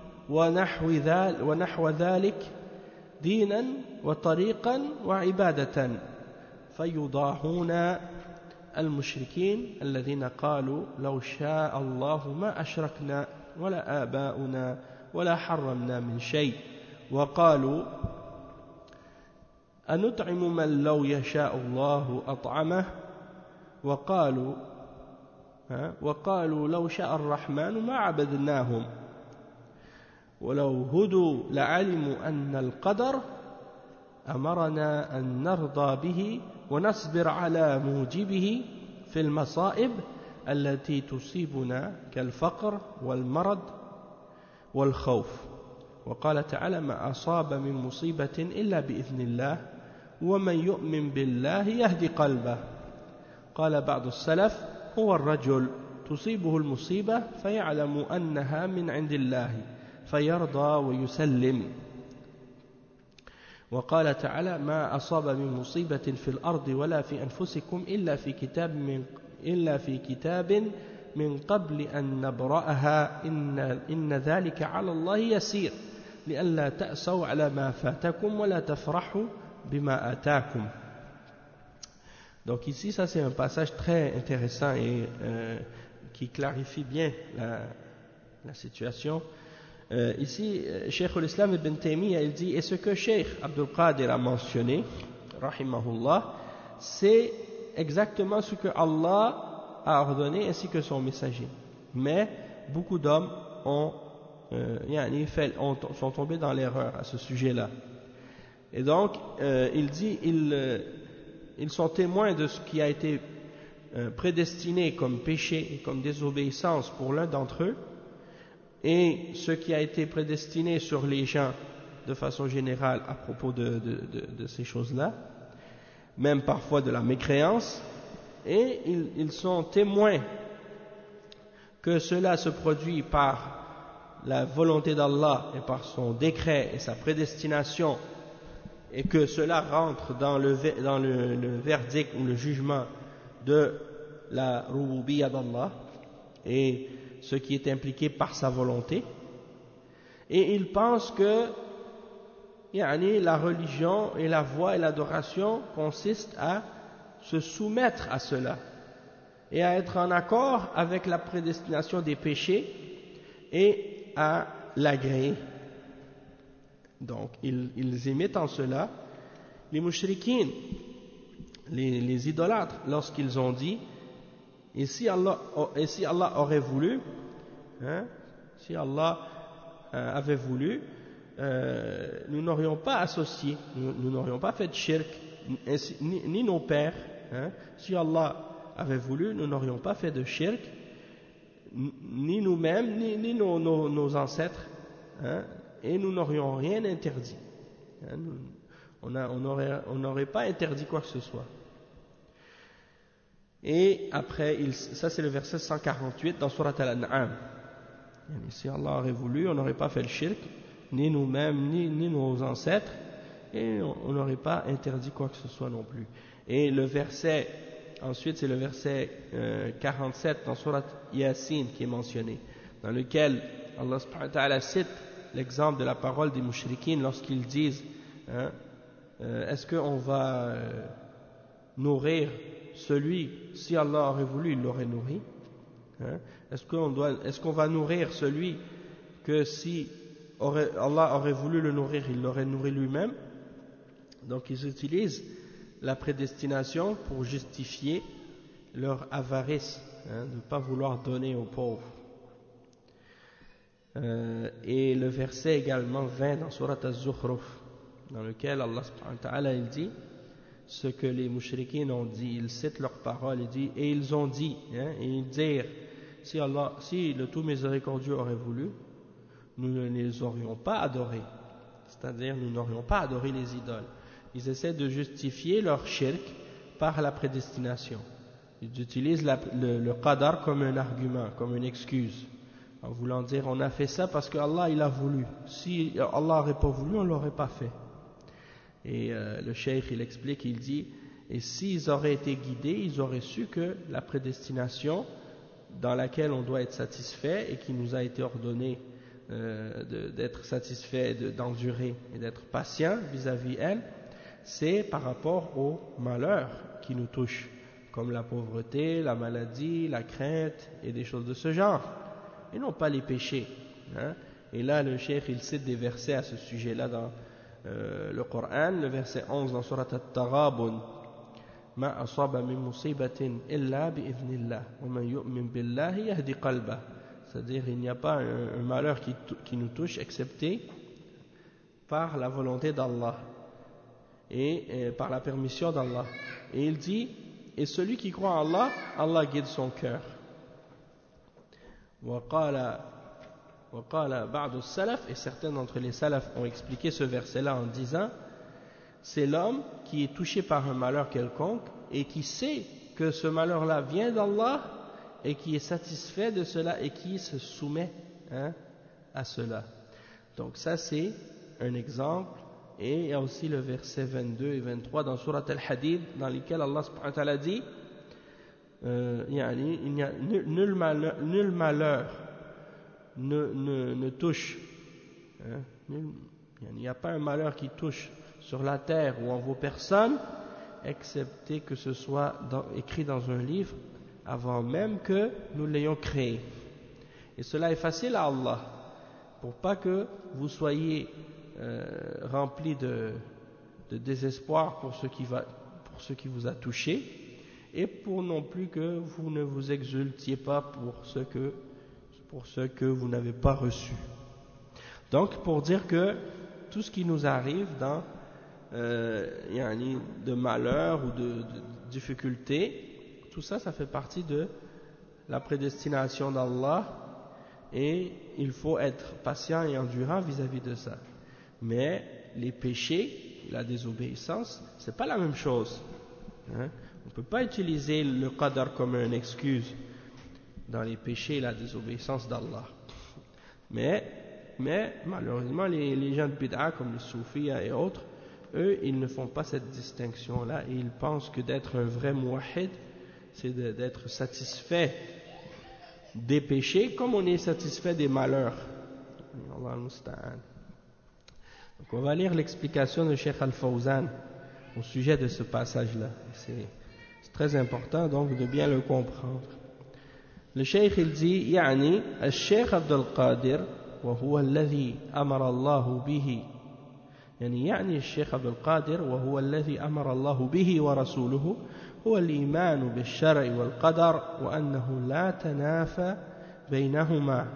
ونحو ذلك دينا وطريقا وعبادة فيضاهون المشركين الذين قالوا لو شاء الله ما أشركنا ولا آباؤنا ولا حرمنا من شيء وقالوا أنطعم من لو يشاء الله أطعمه وقالوا لو شاء الرحمن ما عبدناهم ولو هدوا لعلموا أن القدر أمرنا أن نرضى به ونصبر على موجبه في المصائب التي تصيبنا كالفقر والمرض والخوف وقال تعالى ما أصاب من مصيبة إلا بإذن الله ومن يؤمن بالله يهدي قلبه قال بعض السلف هو الرجل تصيبه المصيبة فيعلم أنها من عند الله فيرضى ويسلم وقال تعالى ما أصاب من مصيبة في الأرض ولا في أنفسكم إلا في كتاب من قبل أن نبرأها إن ذلك على الله يسير لئلا تأسوا على ما فاتكم ولا تفرحوا بما آتاكم. Donc ici, ça c'est un passage très intéressant et qui clarifie bien la situation. Ici, Cheikh l'Islam Ibn Taymiyyah, il dit, et ce que Cheikh Abdul Qadir a mentionné, rahimahullah, c'est exactement ce que Allah a ordonné ainsi que son messager. Mais beaucoup d'hommes sont tombés dans l'erreur à ce sujet-là. Et donc, il dit, ils sont témoins de ce qui a été prédestiné comme péché et comme désobéissance pour l'un d'entre eux, et ce qui a été prédestiné sur les gens de façon générale à propos de ces choses-là, même parfois de la mécréance, et ils sont témoins que cela se produit par la volonté d'Allah et par son décret et sa prédestination, et que cela rentre dans le verdict ou le jugement de la Rububiyyah d'Allah et ce qui est impliqué par sa volonté, et ils pensent que la religion et la voie et l'adoration consistent à se soumettre à cela et à être en accord avec la prédestination des péchés et à l'agréer. Donc ils imitent en cela les mushrikines, les idolâtres, lorsqu'ils ont dit et si Allah aurait voulu, si Allah avait voulu, nous n'aurions pas associé, nous n'aurions pas fait de shirk, ni nos pères. Si Allah avait voulu, nous n'aurions pas fait de shirk, ni nous-mêmes, ni nos ancêtres, et nous n'aurions rien interdit. On n'aurait pas interdit quoi que ce soit. Et après, ça c'est le verset 148 dans Surat Al-An'am. Si Allah aurait voulu, on n'aurait pas fait le shirk, ni nous-mêmes, ni nos ancêtres, et on n'aurait pas interdit quoi que ce soit non plus. Et le verset, ensuite c'est le verset 47 dans Surat Yasin qui est mentionné, dans lequel Allah subhanahu wa ta'ala cite l'exemple de la parole des mushrikines lorsqu'ils disent est-ce qu'on va nourrir celui, si Allah aurait voulu, il l'aurait nourri. Est-ce qu'on va nourrir celui que si Allah aurait voulu le nourrir, il l'aurait nourri lui-même? Donc ils utilisent la prédestination pour justifier leur avarice, de ne pas vouloir donner aux pauvres. Et le verset également 20 dans Surat Az-Zukhruf, dans lequel Allah subhanahu wa ta'ala il dit ce que les mushrikines ont dit, ils citent leurs paroles, et ils ont dit, et ils dirent, si le tout miséricordieux aurait voulu, nous ne les aurions pas adorés, c'est-à-dire nous n'aurions pas adoré les idoles. Ils essaient de justifier leur shirk par la prédestination. Ils utilisent le qadar comme un argument, comme une excuse, en voulant dire on a fait ça parce que Allah il a voulu. Si Allah n'aurait pas voulu, on ne l'aurait pas fait. Et le cheikh il explique, il dit Et s'ils auraient été guidés, ils auraient su que la prédestination dans laquelle on doit être satisfait et qui nous a été ordonné d'être satisfait, d'endurer et d'être patient vis-à-vis elle, c'est par rapport aux malheurs qui nous touchent, comme la pauvreté, la maladie, la crainte et des choses de ce genre, et non pas les péchés. Hein. Et là, le cheikh, il cite des versets à ce sujet-là dans le Coran, le verset 11 dans Surat At-Taghabun. ما أصاب من مصيبة إلا بإذن الله ومن يؤمن بالله يهدي قلبه. C'est-à-dire il n'y a pas un malheur qui nous touche excepté par la volonté d'Allah et par la permission d'Allah. Et il dit, et celui qui croit en Allah, Allah guide son cœur. وقال بعض السلف, et certains d'entre les salafs ont expliqué ce verset-là en disant, c'est l'homme qui est touché par un malheur quelconque et qui sait que ce malheur-là vient d'Allah et qui est satisfait de cela et qui se soumet à cela. Donc ça c'est un exemple. Et il y a aussi le verset 22 et 23 dans Surat Al-Hadid dans lesquels Allah subhanahu wa ta'ala dit il n'y a nul malheur ne touche, il n'y a pas un malheur qui touche sur la terre ou en vos personnes, excepté que ce soit écrit dans un livre avant même que nous l'ayons créé. Et cela est facile à Allah, pour pas que vous soyez remplis de désespoir pour ce qui vous a touché, et pour non plus que vous ne vous exultiez pas pour ce que vous n'avez pas reçu. Donc, pour dire que tout ce qui nous arrive dans de malheur ou de difficultés, tout ça, ça fait partie de la prédestination d'Allah, et il faut être patient et endurant vis-à-vis de ça. Mais les péchés, la désobéissance, c'est pas la même chose. Hein? On ne peut pas utiliser le qadar comme une excuse dans les péchés et la désobéissance d'Allah. Mais malheureusement, les gens de bid'a comme les soufis et autres, eux, ils ne font pas cette distinction-là, et ils pensent que d'être un vrai muwahhid, c'est d'être satisfait des péchés comme on est satisfait des malheurs. Allah al-Musta'an. Donc on va lire l'explication de Cheikh Al-Fawzan au sujet de ce passage-là. C'est très important donc de bien le comprendre. Le Cheikh il dit يعني الشيخ عبد القادر وهو الذي أمر الله به يعني الشيخ عبد القادر وهو الذي أمر الله به ورسوله هو الإيمان بالشرع والقدر وأنه لا تنافى بينهما.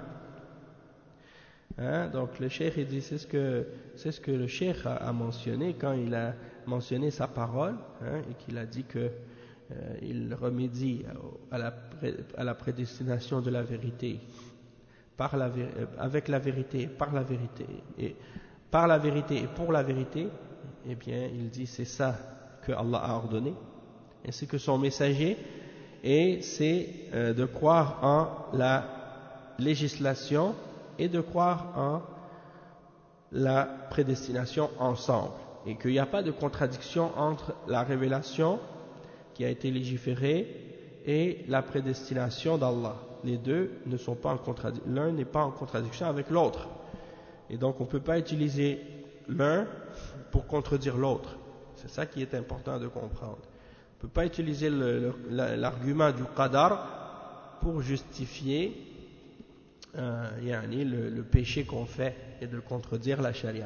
Donc le cheikh il dit c'est ce que le cheikh a mentionné quand il a mentionné sa parole, et qu'il a dit que il remédie à la prédestination de la vérité avec la vérité, par la vérité et par la vérité et pour la vérité. Eh bien il dit c'est ça que Allah a ordonné ainsi que son messager, et c'est de croire en la législation et de croire en la prédestination ensemble, et qu'il n'y a pas de contradiction entre la révélation qui a été légiférée et la prédestination d'Allah. Les deux ne sont pas en contradiction, l'un n'est pas en contradiction avec l'autre, et donc on ne peut pas utiliser l'un pour contredire l'autre. C'est ça qui est important de comprendre. On ne peut pas utiliser l'argument du qadar pour justifier le péché qu'on fait et de contredire la charia.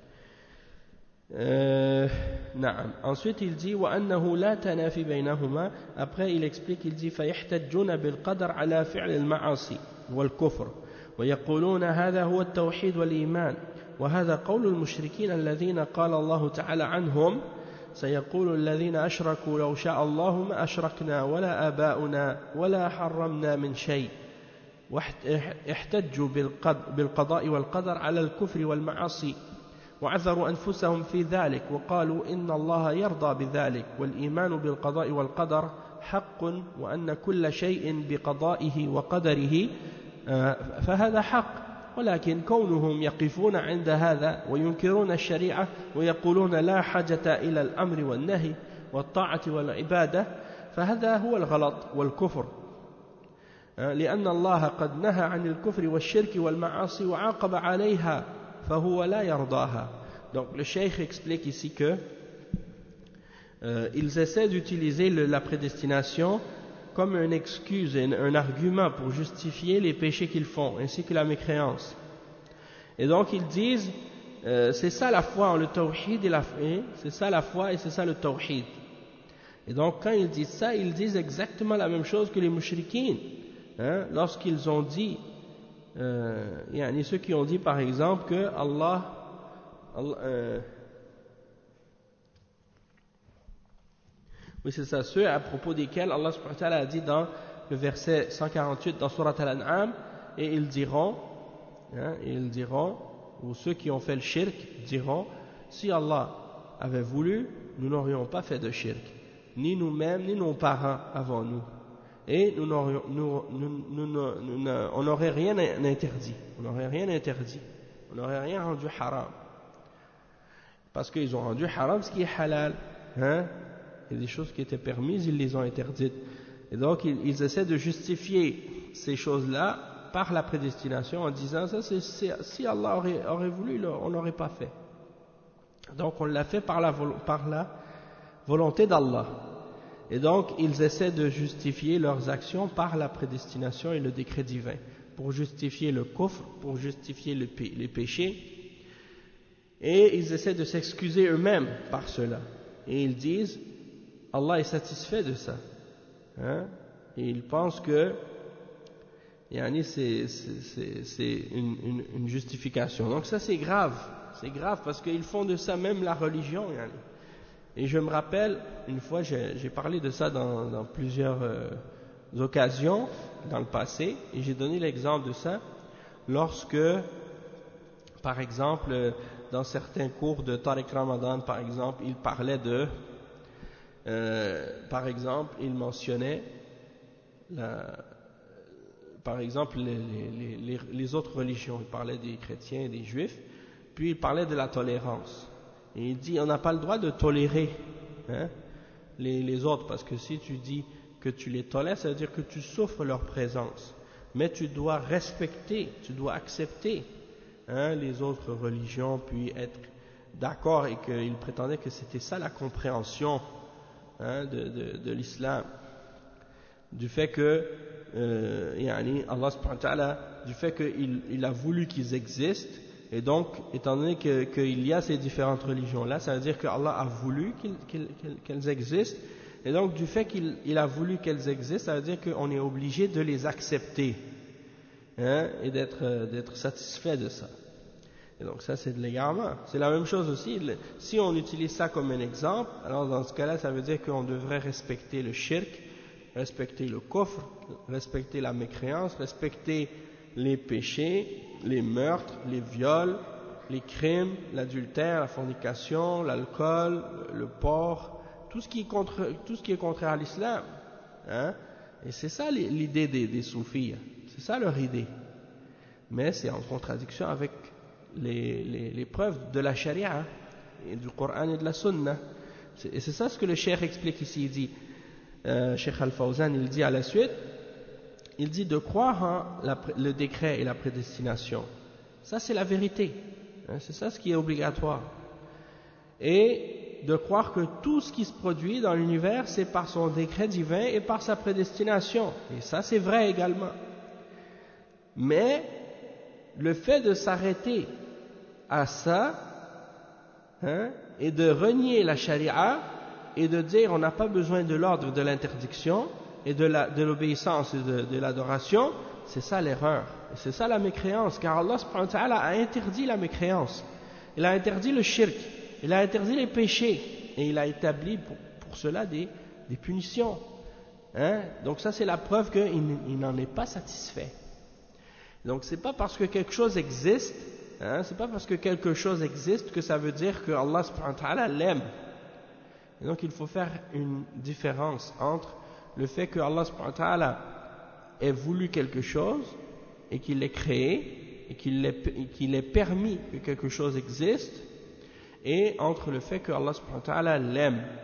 Ensuite il dit وأنه لا تنافي بينهما. Après il explique, il dit فيحتجون بالقدر على فعل المعاصي والكفر ويقولون هذا هو التوحيد والإيمان وهذا قول المشركين الذين قال الله تعالى عنهم سيقول الذين أشركوا لو شاء الله ما أشركنا ولا آباؤنا ولا حرمنا من شيء. واحتجوا بالقضاء والقدر على الكفر والمعاصي وعذروا أنفسهم في ذلك وقالوا إن الله يرضى بذلك والإيمان بالقضاء والقدر حق وأن كل شيء بقضائه وقدره فهذا حق، ولكن كونهم يقفون عند هذا وينكرون الشريعة ويقولون لا حاجة إلى الأمر والنهي والطاعة والعبادة فهذا هو الغلط والكفر لأن الله قد نهى عن الكفر والشرك والمعاصي وعاقب عليها فهو لا يرضاها. Donc le cheikh explique ici que ils essaient d'utiliser la prédestination comme une excuse et un argument pour justifier les péchés qu'ils font ainsi que la mécréance. Et donc ils disent c'est ça la foi en le tawhid c'est ça la foi et c'est ça le tawhid. Et donc quand ils disent ça, ils disent exactement la même chose que les mushrikines. Lorsqu'ils ont dit, ceux qui ont dit par exemple que oui c'est ça, ceux à propos desquels Allah subhanahu wa ta'ala a dit dans le verset 148 dans Surat Al-An'am, et ils diront, ou ceux qui ont fait le shirk diront, si Allah avait voulu, nous n'aurions pas fait de shirk, ni nous-mêmes, ni nos parents avant nous. Et on n'aurait rien interdit, on n'aurait rien rendu haram, parce qu'ils ont rendu haram ce qui est halal, il y a des choses qui étaient permises, ils les ont interdites, et donc ils essaient de justifier ces choses-là par la prédestination en disant ça, si Allah aurait voulu, on n'aurait pas fait, donc on l'a fait par la volonté d'Allah. Et donc, ils essaient de justifier leurs actions par la prédestination et le décret divin, pour justifier le kufr, pour justifier les péchés, et ils essaient de s'excuser eux-mêmes par cela. Et ils disent, Allah est satisfait de ça. Et ils pensent que c'est une justification. Donc ça c'est grave parce qu'ils font de ça même la religion. Et je me rappelle, une fois, j'ai parlé de ça dans plusieurs occasions dans le passé, et j'ai donné l'exemple de ça lorsque, par exemple, dans certains cours de Tariq Ramadan, par exemple, il parlait par exemple, il mentionnait, par exemple, les autres religions, il parlait des chrétiens et des juifs, puis il parlait de la tolérance. Et il dit, on n'a pas le droit de tolérer les autres, parce que si tu dis que tu les tolères, ça veut dire que tu souffres leur présence. Mais tu dois respecter, tu dois accepter les autres religions, puis être d'accord, et qu'il prétendait que c'était ça la compréhension de l'islam. Du fait que, Allah subhanahu wa ta'ala, du fait qu'il a voulu qu'ils existent. Et donc, étant donné qu'il y a ces différentes religions-là, ça veut dire que Allah a voulu qu'elles existent. Et donc, du fait qu'il a voulu qu'elles existent, ça veut dire qu'on est obligé de les accepter et d'être satisfait de ça. Et donc, ça, c'est de l'égarement. C'est la même chose aussi. Si on utilise ça comme un exemple, alors dans ce cas-là, ça veut dire qu'on devrait respecter le shirk, respecter le kufr, respecter la mécréance, respecter les péchés, les meurtres, les viols, les crimes, l'adultère, la fornication, l'alcool, le porc, tout ce qui est contraire à l'islam. Et c'est ça l'idée des soufis, c'est ça leur idée. Mais c'est en contradiction avec les preuves de la charia, et du Coran et de la sunna. Et c'est ça ce que le cheikh explique ici. Il dit, Cheikh Al-Fawzan, il dit à la suite, il dit de croire en le décret et la prédestination. Ça, c'est la vérité. C'est ça ce qui est obligatoire. Et de croire que tout ce qui se produit dans l'univers, c'est par son décret divin et par sa prédestination. Et ça, c'est vrai également. Mais le fait de s'arrêter à ça, et de renier la charia, et de dire on n'a pas besoin de l'ordre de l'interdiction, et de l'obéissance et de l'adoration, c'est ça l'erreur. C'est ça la mécréance, car Allah subhanahu wa ta'ala a interdit la mécréance. Il a interdit le shirk, il a interdit les péchés, et il a établi pour cela des punitions. Donc ça c'est la preuve qu'il n'en est pas satisfait. Donc c'est pas parce que quelque chose existe, c'est pas parce que quelque chose existe que ça veut dire que Allah subhanahu wa ta'ala l'aime. Et donc il faut faire une différence entre le fait que Allah subhanahu wa ta'ala ait voulu quelque chose et qu'il l'ait créé et qu'il ait permis que quelque chose existe, et entre le fait que Allah subhanahu wa ta'ala l'aime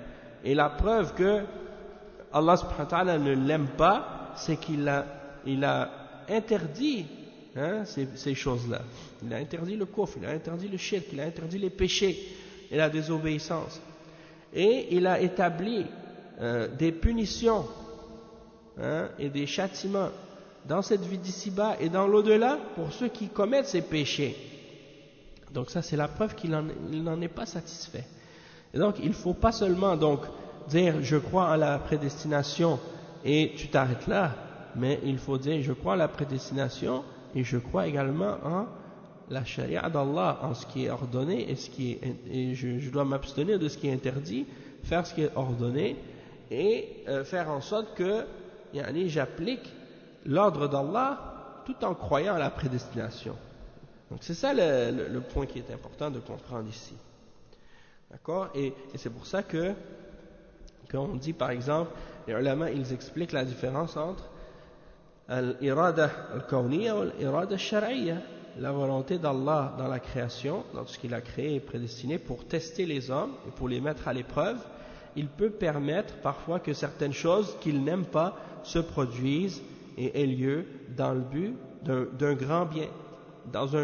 Et la preuve que Allah subhanahu wa ta'ala ne l'aime pas, c'est qu'il a interdit ces choses-là. Il a interdit le kufr, il a interdit le shirk, il a interdit les péchés et la désobéissance. Et il a établi des punitions et des châtiments dans cette vie d'ici-bas et dans l'au-delà pour ceux qui commettent ces péchés. Donc ça, c'est la preuve qu'il n'en est pas satisfait. Et donc, il ne faut pas seulement donc dire je crois à la prédestination et tu t'arrêtes là, mais il faut dire je crois à la prédestination et je crois également en la charia d'Allah, en ce qui est ordonné et je dois m'abstenir de ce qui est interdit, faire ce qui est ordonné et faire en sorte que j'applique l'ordre d'Allah tout en croyant à la prédestination. Donc c'est ça le point qui est important de comprendre ici. D'accord? Et c'est pour ça que quand on dit par exemple, les ulama ils expliquent la différence entre l'irada al-kawniyya et l'irada al-shar'iyya, la volonté d'Allah dans la création, dans ce qu'il a créé et prédestiné pour tester les hommes et pour les mettre à l'épreuve. Il peut permettre parfois que certaines choses qu'il n'aime pas se produisent et aient lieu dans le but d'un grand bien, dans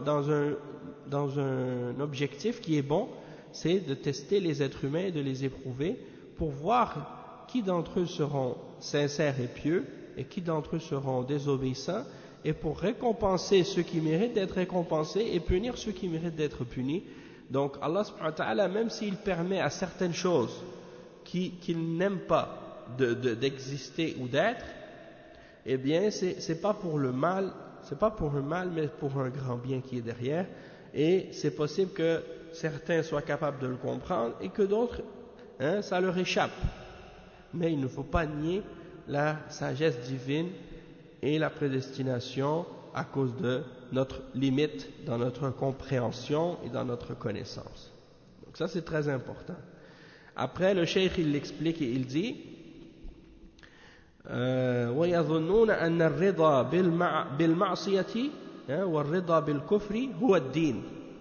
un objectif qui est bon, c'est de tester les êtres humains et de les éprouver pour voir qui d'entre eux seront sincères et pieux et qui d'entre eux seront désobéissants, et pour récompenser ceux qui méritent d'être récompensés et punir ceux qui méritent d'être punis. Donc Allah subhanahu wa ta'ala, même s'il permet à certaines choses qu'il n'aime pas d'exister ou d'être, eh bien c'est pas pour le mal, mais pour un grand bien qui est derrière, et c'est possible que certains soient capables de le comprendre et que d'autres ça leur échappe. Mais il ne faut pas nier la sagesse divine et la prédestination à cause de notre limite dans notre compréhension et dans notre connaissance. Donc ça c'est très important. Après le cheikh il l'explique et il dit وَيَظُنُّونَ أَنَّ الرِّضَى بِالْمَعْصِيَةِ وَالرِّضَى بِالْكُفْرِ هُوَ الدِّينِ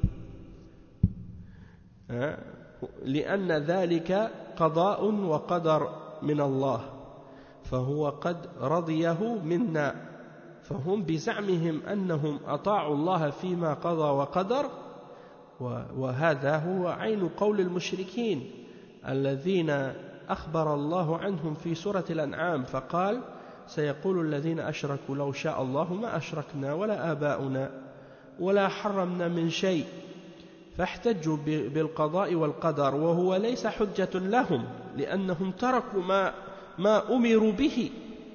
لأن ذلك قضاء وقدر من الله فهو قد رضيه منا فهم بزعمهم أنهم أطاعوا الله فيما قضى وقدر وهذا هو عين قول المشركين الذين أخبر الله عنهم في سورة الأنعام فقال سيقول الذين أشركوا لو شاء الله ما أشركنا ولا آباؤنا ولا حرمنا من شيء فاحتجوا بالقضاء والقدر وهو ليس حجة لهم لأنهم تركوا ما أمروا به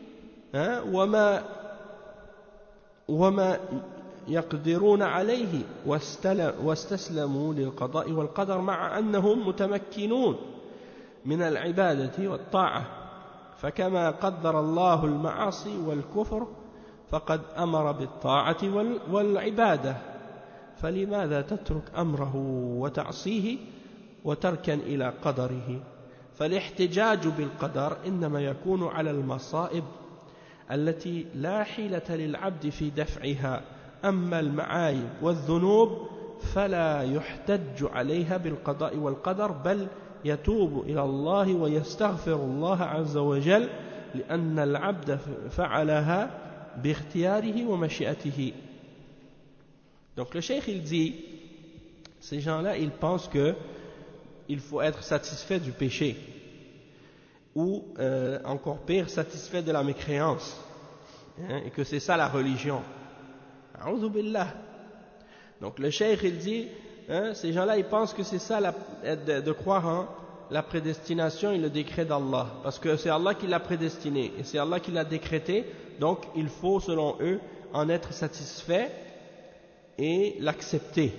وما يقدرون عليه واستسلموا للقضاء والقدر مع أنهم متمكنون من العبادة والطاعة فكما قدر الله المعاصي والكفر فقد أمر بالطاعة والعبادة فلماذا تترك أمره وتعصيه وتركن إلى قدره فالاحتجاج بالقدر إنما يكون على المصائب التي لا حيلة للعبد في دفعها أما المعايب والذنوب فلا يحتج عليها بالقضاء والقدر بل يتوب إلى الله ويستغفر الله عز وجل لأن العبد فعلها باختياره ومشيئته. Donc le cheikh il dit, ces gens-là ils pensent que il faut être satisfait du péché ou encore pire satisfait de la mécréance et que c'est ça la religion. A'udhu billah. Donc le cheikh il dit ces gens-là ils pensent que c'est ça de croire en la prédestination et le décret d'Allah parce que c'est Allah qui l'a prédestiné et c'est Allah qui l'a décrété, donc il faut selon eux en être satisfait et l'accepter.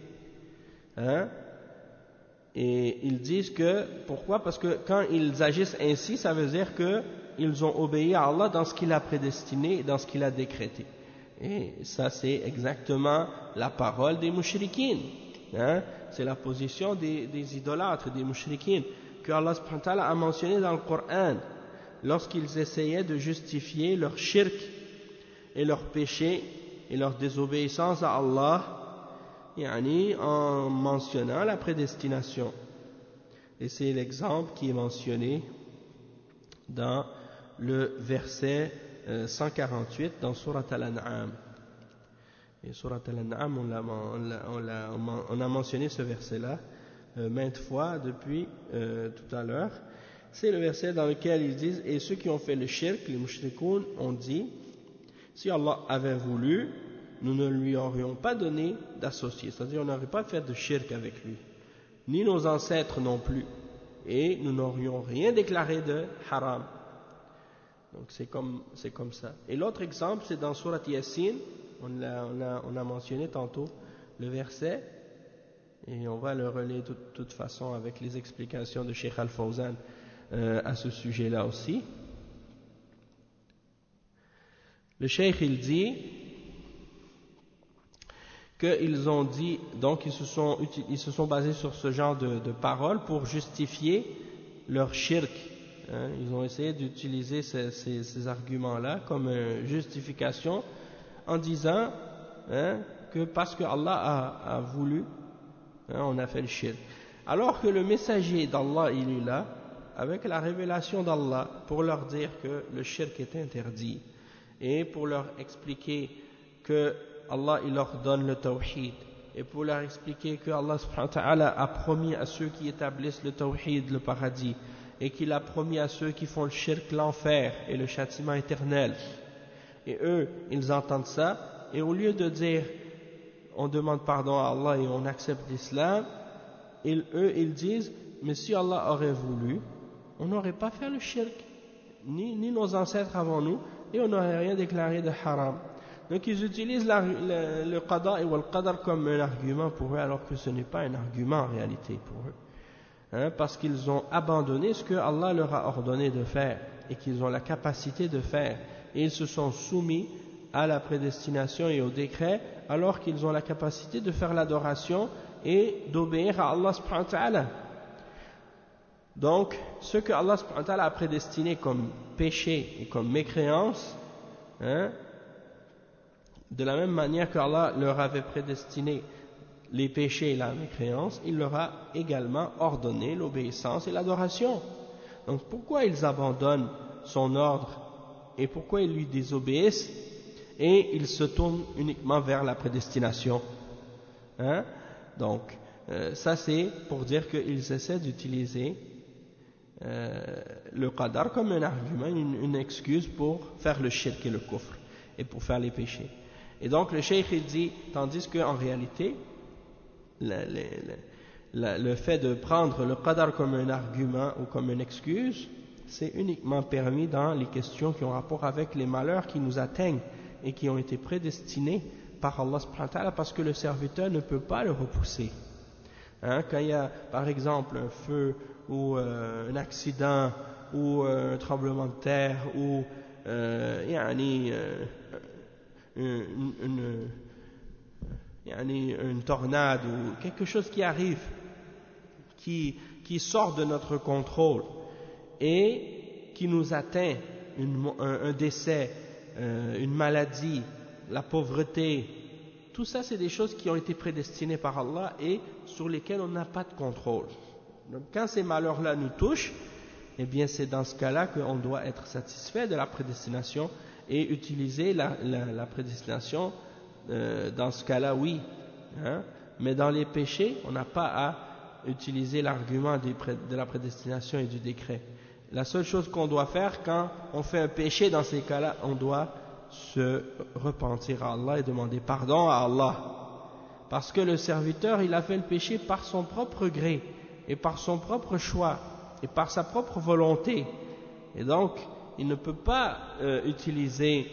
Et ils disent que, pourquoi? Parce que quand ils agissent ainsi, ça veut dire qu'ils ont obéi à Allah dans ce qu'il a prédestiné, dans ce qu'il a décrété. Et ça c'est exactement la parole des mushrikines. C'est la position des idolâtres, des mushrikines, que Allah subhanahu wa ta'ala a mentionné dans le Coran, lorsqu'ils essayaient de justifier leur shirk et leur péché et leur désobéissance à Allah, en mentionnant la prédestination. Et c'est l'exemple qui est mentionné dans le verset 148 dans Surat Al-An'am. Et Surat Al-An'am, on a mentionné ce verset-là maintes fois depuis tout à l'heure. C'est le verset dans lequel ils disent: et ceux qui ont fait le shirk, les mushrikoun, ont dit: si Allah avait voulu, nous ne lui aurions pas donné d'associé, c'est-à-dire on n'aurait pas fait de shirk avec lui, ni nos ancêtres non plus, et nous n'aurions rien déclaré de haram. Donc c'est comme ça. Et l'autre exemple, c'est dans Surat Yasin, on a mentionné tantôt le verset, et on va le relayer de toute façon avec les explications de Cheikh Al-Fawzan à ce sujet-là aussi. Le Cheikh, il dit qu'ils ont dit, donc ils se sont basés sur ce genre de paroles pour justifier leur shirk. Ils ont essayé d'utiliser ces arguments-là comme justification en disant que parce que Allah a voulu, on a fait le shirk. Alors que le messager d'Allah, il est là avec la révélation d'Allah pour leur dire que le shirk est interdit et pour leur expliquer que Allah il leur donne le tawhid et pour leur expliquer que Allah subhanahu wa ta'ala a promis à ceux qui établissent le tawhid le paradis et qu'il a promis à ceux qui font le shirk l'enfer et le châtiment éternel. Et eux, ils entendent ça, et au lieu de dire on demande pardon à Allah et on accepte l'islam, ils disent mais si Allah aurait voulu, on n'aurait pas fait le shirk, ni nos ancêtres avant nous, et on n'aurait rien déclaré de haram. Donc ils utilisent le qada et le qadar comme un argument pour eux, alors que ce n'est pas un argument en réalité pour eux. Parce qu'ils ont abandonné ce que Allah leur a ordonné de faire et qu'ils ont la capacité de faire, et ils se sont soumis à la prédestination et au décret alors qu'ils ont la capacité de faire l'adoration et d'obéir à Allah subhanahu wa ta'ala. Donc ce que Allah subhanahu wa ta'ala a prédestiné comme péché et comme mécréance, de la même manière que Allah leur avait prédestiné les péchés et la mécréance, il leur a également ordonné l'obéissance et l'adoration. Donc pourquoi ils abandonnent son ordre et pourquoi ils lui désobéissent et ils se tournent uniquement vers la prédestination? Donc ça c'est pour dire qu'ils essaient d'utiliser le qadar comme un argument, une excuse pour faire le shirk et le kufr et pour faire les péchés. Et donc le cheikh il dit, tandis qu'en réalité le fait de prendre le qadar comme un argument ou comme une excuse, c'est uniquement permis dans les questions qui ont rapport avec les malheurs qui nous atteignent et qui ont été prédestinés par Allah subhanahu wa ta'ala, parce que le serviteur ne peut pas le repousser. Quand il y a par exemple un feu ou un accident ou un tremblement de terre ou une tornade ou quelque chose qui arrive qui sort de notre contrôle et qui nous atteint, un décès, une maladie, la pauvreté, tout ça c'est des choses qui ont été prédestinées par Allah et sur lesquelles on n'a pas de contrôle. Donc quand ces malheurs-là nous touchent, eh bien c'est dans ce cas-là qu'on doit être satisfait de la prédestination et utiliser la prédestination. Dans ce cas-là, oui. Mais dans les péchés, on n'a pas à utiliser l'argument de la prédestination et du décret. La seule chose qu'on doit faire quand on fait un péché, dans ces cas-là, on doit se repentir à Allah et demander pardon à Allah. Parce que le serviteur, il a fait le péché par son propre gré et par son propre choix et par sa propre volonté. Et donc, il ne peut pas utiliser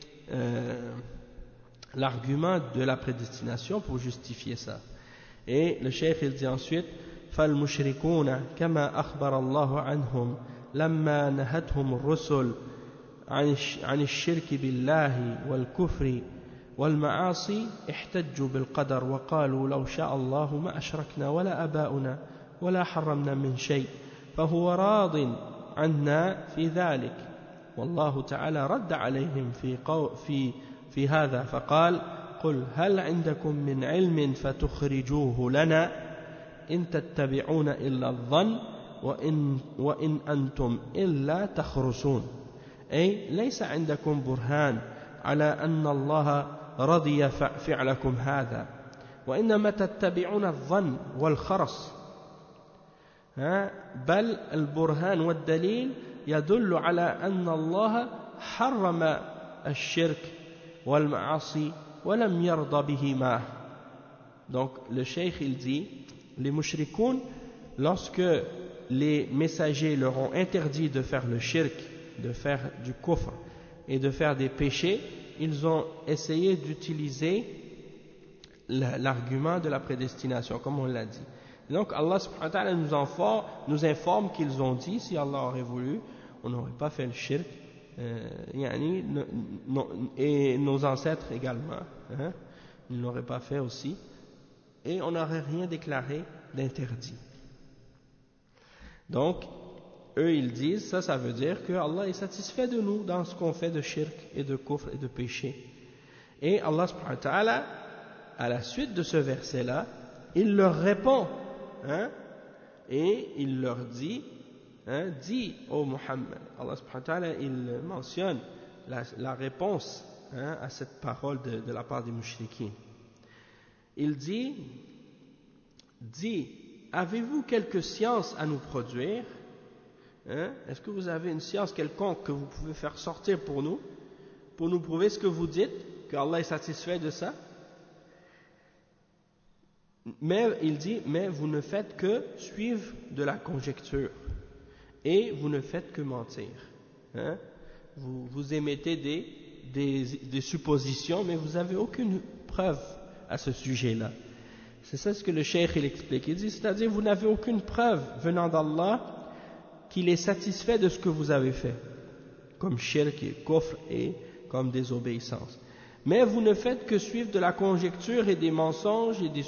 l'argument de la prédestination pour justifier ça. Et le cheikh il dit ensuite: فالمشركون كما أخبر الله عنهم لما نهتهم الرسل عن الشرك بالله والكفر والمعاصي احتجوا بالقدر وقالوا لو شاء الله ما أشركنا ولا أباؤنا ولا حرمنا من شيء فهو راض عنا في ذلك. والله تعالى رد عليهم في هذا فقال: قل هل عندكم من علم فتخرجوه لنا إن تتبعون إلا الظن وإن أنتم إلا تخرصون أي ليس عندكم برهان على أن الله رضي فعلكم هذا وإنما تتبعون الظن والخرص بل البرهان والدليل يدل على أن الله حرم الشرك والمعاصي ولم يرضى بهما. Donc le cheikh il dit, les mushrikoun, lorsque les messagers leur ont interdit de faire le shirk, de faire du kufr et de faire des péchés, ils ont essayé d'utiliser l'argument de la prédestination, comme on l'a dit. Donc Allah subhanahu wa ta'ala nous informe qu'ils ont dit, si Allah aurait voulu, on n'aurait pas fait le shirk, et nos ancêtres également, ils ne l'auraient pas fait aussi, et on n'aurait rien déclaré d'interdit. Donc, eux ils disent, ça veut dire que Allah est satisfait de nous dans ce qu'on fait de shirk et de kufr et de péché. Et Allah subhanahu wa ta'ala, à la suite de ce verset-là, il leur répond, et il leur dit, dis ô Muhammad, Allah subhanahu wa ta'ala, il mentionne la réponse à cette parole de la part des mushrikines. Il dit, avez-vous quelque science à nous produire? Est-ce que vous avez une science quelconque que vous pouvez faire sortir pour nous prouver ce que vous dites, que Allah est satisfait de ça? Mais il dit, mais vous ne faites que suivre de la conjecture et vous ne faites que mentir. Vous émettez des suppositions, mais vous n'avez aucune preuve à ce sujet-là. C'est ça ce que le cheikh il explique. Il dit, c'est-à-dire vous n'avez aucune preuve venant d'Allah qu'il est satisfait de ce que vous avez fait, comme shirk et kufr et comme désobéissance. Mais vous ne faites que suivre de la conjecture et des mensonges et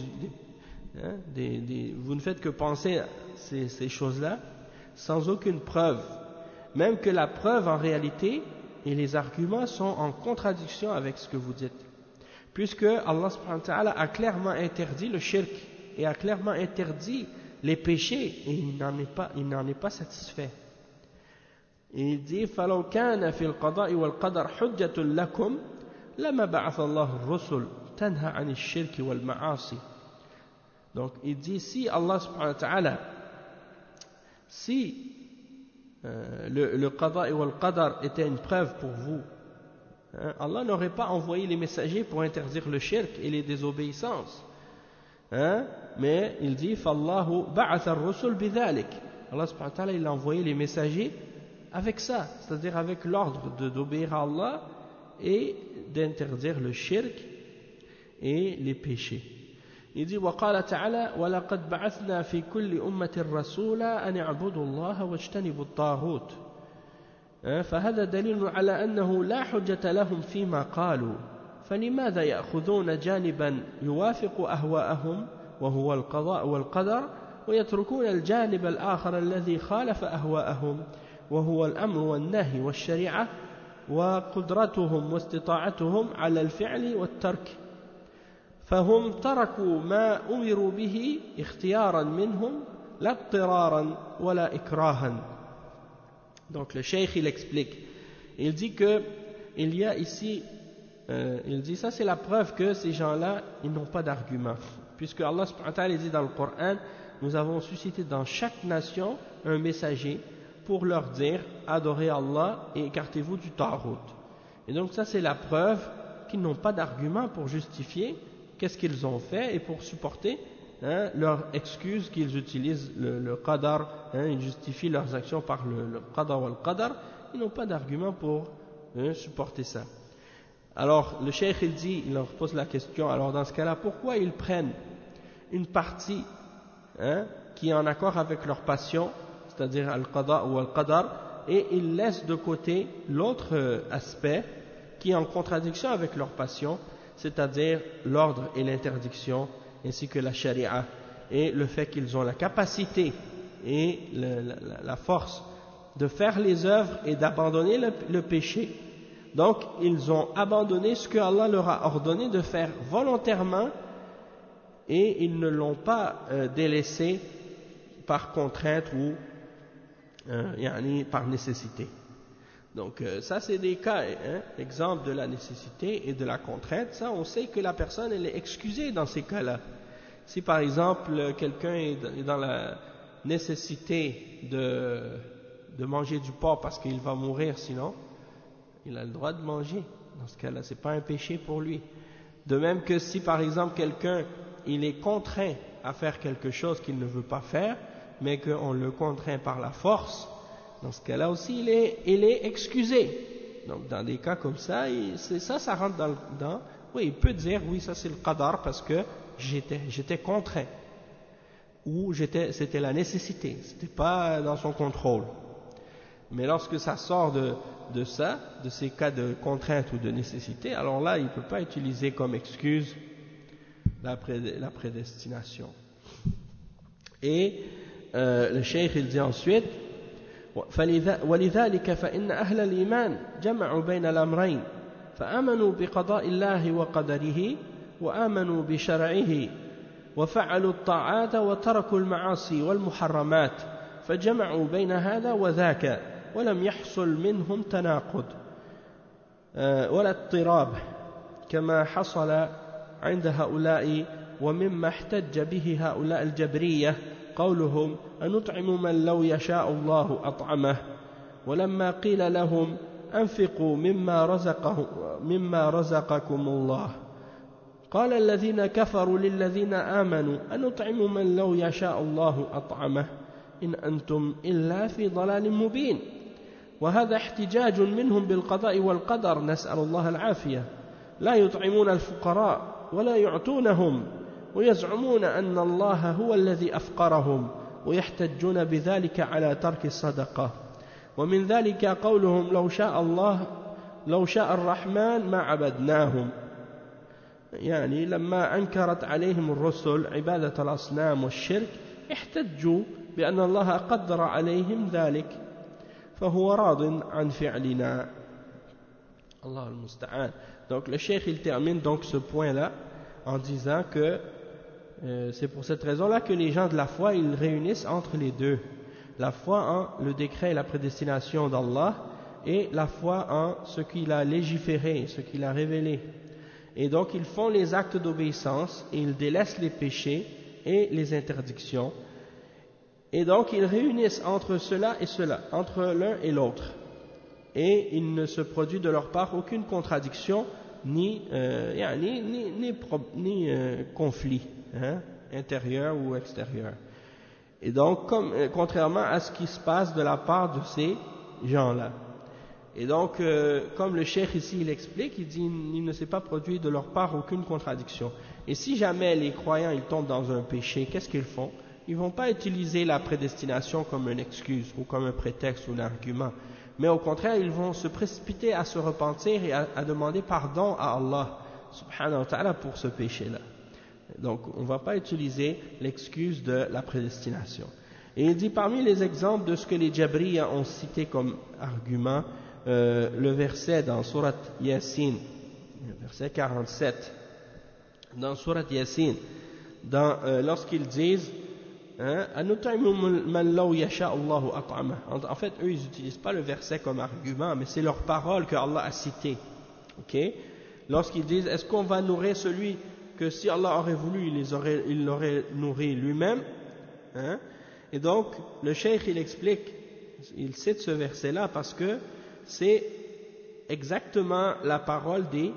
vous ne faites que penser à ces choses-là sans aucune preuve. Même que la preuve en réalité et les arguments sont en contradiction avec ce que vous dites. Puisque Allah subhanahu wa ta'ala a clairement interdit le shirk et a clairement interdit les péchés et il n'en est pas satisfait. Et il dit فَلَوْ كَانَ فِي الْقَضَاءِ وَالْقَدَرِ حُجَّةٌ لَكُمْ لَمَا بَعَثَ اللَّهُ الرُّسُلَ تَنْهَى عَنِ الشِّرْكِ وَالْمَعَاصِي. Donc il dit, si Allah subhanahu wa ta'ala, si le qada et le qadar était une preuve pour vous, Allah n'aurait pas envoyé les messagers pour interdire le shirk et les désobéissances. Mais il dit فَاللَّهُ بَعَثَ الرُّسُلَ بِذَلِكَ. Allah subhanahu wa ta'ala il a envoyé les messagers avec ça, c'est-à-dire avec l'ordre d'obéir à Allah et d'interdire le shirk et les péchés. Il dit وقال تعالى وَلَقَدْ بَعَثْنَا فِي كُلِّ أُمَّةٍ رَسُولًا أَنِ اعْبُدُوا اللَّهَ وَاجْتَنِبُوا الطَّاغُوتَ. فهذا دليل على أنه لا حجة لهم فيما قالوا، فلماذا يأخذون جانبا يوافق أهواءهم وهو القضاء والقدر ويتركون الجانب الآخر الذي خالف أهواءهم وهو الأمر والنهي والشريعة وقدرتهم واستطاعتهم على الفعل والترك، فهم تركوا ما أمروا به اختيارا منهم لا اضطرارا ولا إكراها. Donc le cheikh il explique, il dit que il y a ici, il dit ça c'est la preuve que ces gens-là ils n'ont pas d'argument, puisque Allah subhanahu wa ta'ala dit dans le Coran, nous avons suscité dans chaque nation un messager pour leur dire adorez Allah et écartez-vous du Taghut. Et donc ça c'est la preuve qu'ils n'ont pas d'argument pour justifier qu'est-ce qu'ils ont fait et pour supporter leur excuse qu'ils utilisent le qadar, ils justifient leurs actions par le qadar ou le qadar, ils n'ont pas d'argument pour supporter ça. Alors le cheikh il dit, il leur pose la question, alors dans ce cas-là, pourquoi ils prennent une partie qui est en accord avec leur passion, c'est-à-dire al-qada ou al-qadar, et ils laissent de côté l'autre aspect qui est en contradiction avec leur passion, c'est-à-dire l'ordre et l'interdiction ainsi que la charia, et le fait qu'ils ont la capacité et la force de faire les œuvres et d'abandonner le péché. Donc ils ont abandonné ce que Allah leur a ordonné de faire volontairement et ils ne l'ont pas délaissé par contrainte ou par nécessité. Donc ça c'est des cas, exemple de la nécessité et de la contrainte. Ça on sait que la personne elle est excusée dans ces cas-là. Si par exemple quelqu'un est dans la nécessité de manger du porc parce qu'il va mourir sinon, il a le droit de manger. Dans ce cas-là, c'est pas un péché pour lui. De même que si par exemple quelqu'un il est contraint à faire quelque chose qu'il ne veut pas faire, mais qu'on le contraint par la force, dans ce cas-là aussi il est excusé. Donc dans des cas comme ça, ça rentre dans oui, il peut dire oui, ça c'est le qadar parce que j'étais contraint, ou c'était la nécessité, c'était pas dans son contrôle. Mais lorsque ça sort de ces cas de contrainte ou de nécessité, alors là il ne peut pas utiliser comme excuse la prédestination. Et le cheikh il dit ensuite ولذلك فإن أهل الإيمان جمعوا بين الأمرين فآمنوا بقضاء الله وقدره وآمنوا بشرعه وفعلوا الطاعات وتركوا المعاصي والمحرمات فجمعوا بين هذا وذاك ولم يحصل منهم تناقض ولا اضطراب كما حصل عند هؤلاء ومما احتج به هؤلاء الجبرية قولهم أنطعم من لو يشاء الله أطعمه ولما قيل لهم أنفقوا مما رزقكم الله قال الذين كفروا للذين آمنوا أنطعم من لو يشاء الله أطعمه إن أنتم إلا في ضلال مبين وهذا احتجاج منهم بالقضاء والقدر نسأل الله العافية لا يطعمون الفقراء ولا يعطونهم ويزعمون أن الله هو الذي أفقرهم ويحتجون بذلك على ترك الصدقة ومن ذلك قولهم لو شاء الرحمن ما عبدناهم يعني لما أنكرت عليهم الرسل عبادة الأصنام والشرك احتجوا بأن الله قدر عليهم ذلك فهو راض عن فعلنا Allah al-Musta'an. Donc le cheikh il termine donc ce point là en disant que c'est pour cette raison là que les gens de la foi ils réunissent entre les deux, la foi en le décret et la prédestination d'Allah et la foi en ce qu'il a légiféré, ce qu'il a révélé. Et donc ils font les actes d'obéissance et ils délaissent les péchés et les interdictions. Et donc ils réunissent entre cela et cela, entre l'un et l'autre. Et il ne se produit de leur part aucune contradiction ni conflit intérieur ou extérieur. Et donc contrairement à ce qui se passe de la part de ces gens-là. Et donc comme le cheikh ici il explique, il dit il ne s'est pas produit de leur part aucune contradiction. Et si jamais les croyants ils tombent dans un péché, qu'est-ce qu'ils font? Ils ne vont pas utiliser la prédestination comme une excuse ou comme un prétexte ou un argument. Mais au contraire, ils vont se précipiter à se repentir et à demander pardon à Allah subhanahu wa ta'ala pour ce péché-là. Donc on ne va pas utiliser l'excuse de la prédestination. Et il dit parmi les exemples de ce que les Jabriya ont cité comme argument, le verset dans Surat Yasin, verset 47, dans Surat Yasin, lorsqu'ils disent en fait, eux, ils n'utilisent pas le verset comme argument, mais c'est leur parole que Allah a citée. Okay? Lorsqu'ils disent, est-ce qu'on va nourrir celui que si Allah aurait voulu, il l'aurait nourri lui-même? Et donc, le cheikh, il explique, il cite ce verset-là parce que c'est exactement la parole des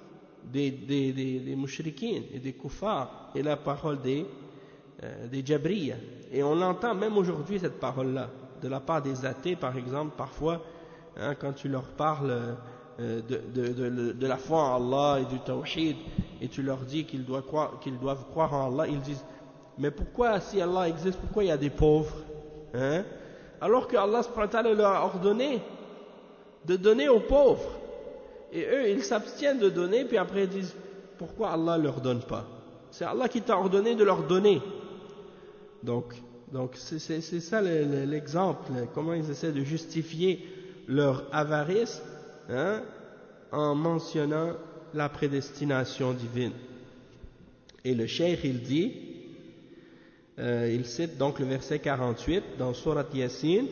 mushrikines et des kuffars et la parole des Jabriya. Et on l'entend même aujourd'hui cette parole-là, de la part des athées par exemple, parfois, quand tu leur parles de la foi en Allah et du tawhid, et tu leur dis qu'ils doivent croire en Allah, ils disent, mais pourquoi si Allah existe, pourquoi il y a des pauvres? Alors que Allah subhanahu wa ta'ala leur a ordonné de donner aux pauvres. Et eux, ils s'abstiennent de donner, puis après ils disent, pourquoi Allah ne leur donne pas? C'est Allah qui t'a ordonné de leur donner. Donc c'est ça l'exemple, comment ils essaient de justifier leur avarice en mentionnant la prédestination divine. Et le cheikh il dit, il cite donc le verset 48 dans Surat Yasin,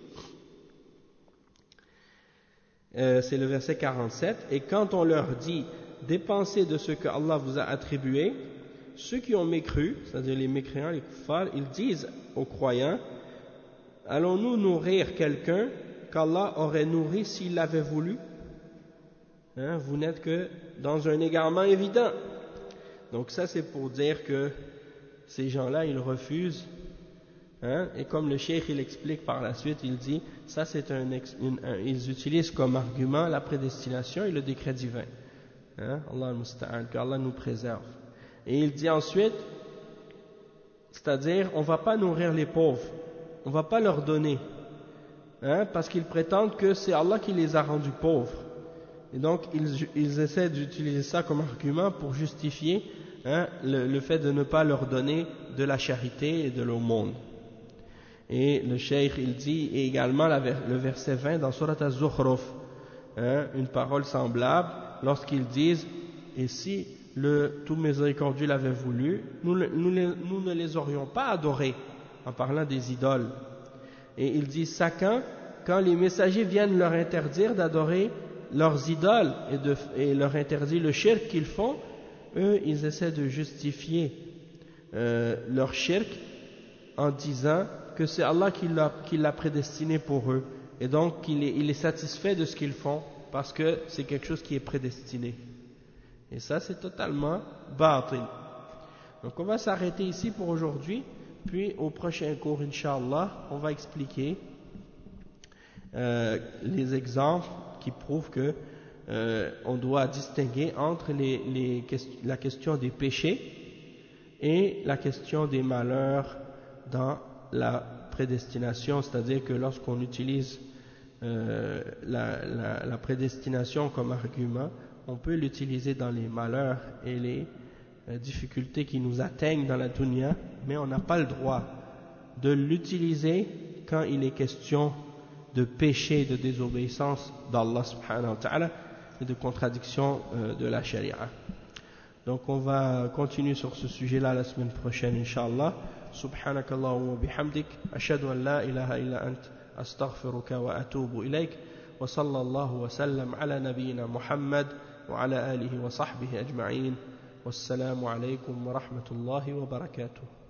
c'est le verset 47, et quand on leur dit dépensez de ce que Allah vous a attribué, ceux qui ont mécru, c'est-à-dire les mécréants, les kuffars, ils disent aux croyants, allons-nous nourrir quelqu'un qu'Allah aurait nourri s'il l'avait voulu? Vous n'êtes que dans un égarement évident. Donc ça c'est pour dire que ces gens-là ils refusent, et comme le cheikh il explique par la suite, il dit ça c'est ils utilisent comme argument la prédestination et le décret divin, Allah al-Musta'an, qu'Allah nous préserve. Et il dit ensuite, c'est-à-dire on va pas nourrir les pauvres, on va pas leur donner, parce qu'ils prétendent que c'est Allah qui les a rendus pauvres. Et donc ils essaient d'utiliser ça comme argument pour justifier le fait de ne pas leur donner de la charité et de l'aumône. Et le cheikh il dit, et également le verset 20 dans Surat Az-Zukhruf, une parole semblable lorsqu'ils disent, et si le tout miséricordieux l'avait voulu, nous ne les aurions pas adorés, en parlant des idoles. Et il dit, quand les messagers viennent leur interdire d'adorer leurs idoles et leur interdire le shirk qu'ils font, eux ils essaient de justifier leur shirk en disant que c'est Allah qui l'a prédestiné pour eux, et donc il est satisfait de ce qu'ils font parce que c'est quelque chose qui est prédestiné. Et ça c'est totalement batil. Donc on va s'arrêter ici pour aujourd'hui, puis au prochain cours Inch'Allah on va expliquer les exemples qui prouvent que on doit distinguer entre la question des péchés et la question des malheurs dans la prédestination, c'est-à-dire que lorsqu'on utilise la prédestination comme argument, on peut l'utiliser dans les malheurs et les difficultés qui nous atteignent dans la dunya, mais on n'a pas le droit de l'utiliser quand il est question de péché, de désobéissance d'Allah subhanahu wa ta'ala et de contradiction de la charia. Donc on va continuer sur ce sujet-là la semaine prochaine, Inch'Allah. سبحانك اللهم وبحمدك أشهد أن لا إله إلا أنت أستغفرك وأتوب إليك وصلى الله وسلم على نبينا محمد وعلى آله وصحبه أجمعين والسلام عليكم ورحمة الله وبركاته.